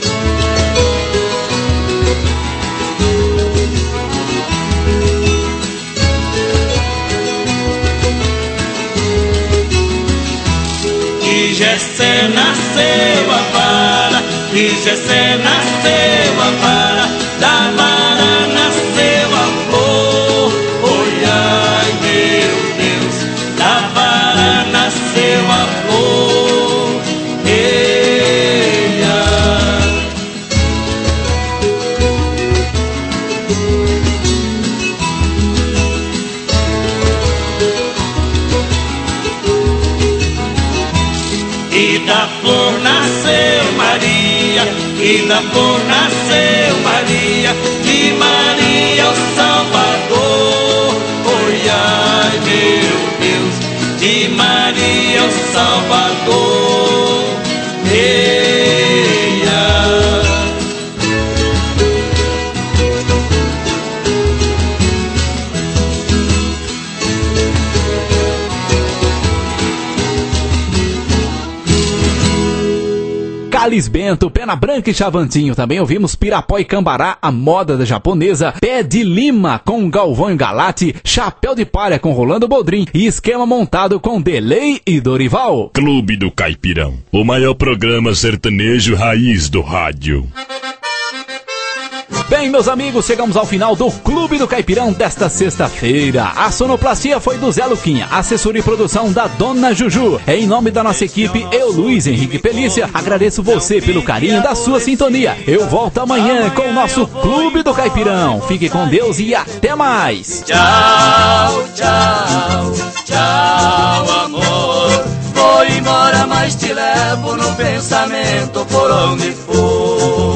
E Jessé nasceu a vara, e Jessé nasceu a vara, da vara nasceu a flor, oi, ai meu Deus, da vara nasceu a flor, ei, ai. E da flor nasceu Maria, e da flor nasceu Maria, de Maria o Salvador, oi, ai meu Deus, de Maria o Salvador, ei, ai. Calisbento, Pena Branca e Chavantinho. Também ouvimos Pirapó e Cambará, a moda da japonesa, Pé de Lima com Galvão e Galate, Chapéu de Palha com Rolando Boldrin e Esquema Montado com Delay e Dorival. Clube do Caipirão, o maior programa sertanejo raiz do rádio. Bem, meus amigos, chegamos ao final do Clube do Caipirão desta sexta-feira. A sonoplastia foi do Zé Luquinha, assessoria e produção da Dona Juju. Em nome da nossa equipe, eu, Luiz Henrique Pelícia, agradeço você pelo carinho da sua sintonia. Eu volto amanhã com o nosso Clube do Caipirão. Fique com Deus e até mais. Tchau, tchau, tchau, amor. Vou embora, mas te levo no pensamento por onde for.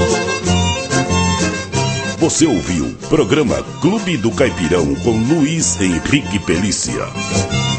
Você ouviu o programa Clube do Caipirão com Luiz Henrique Pelícia.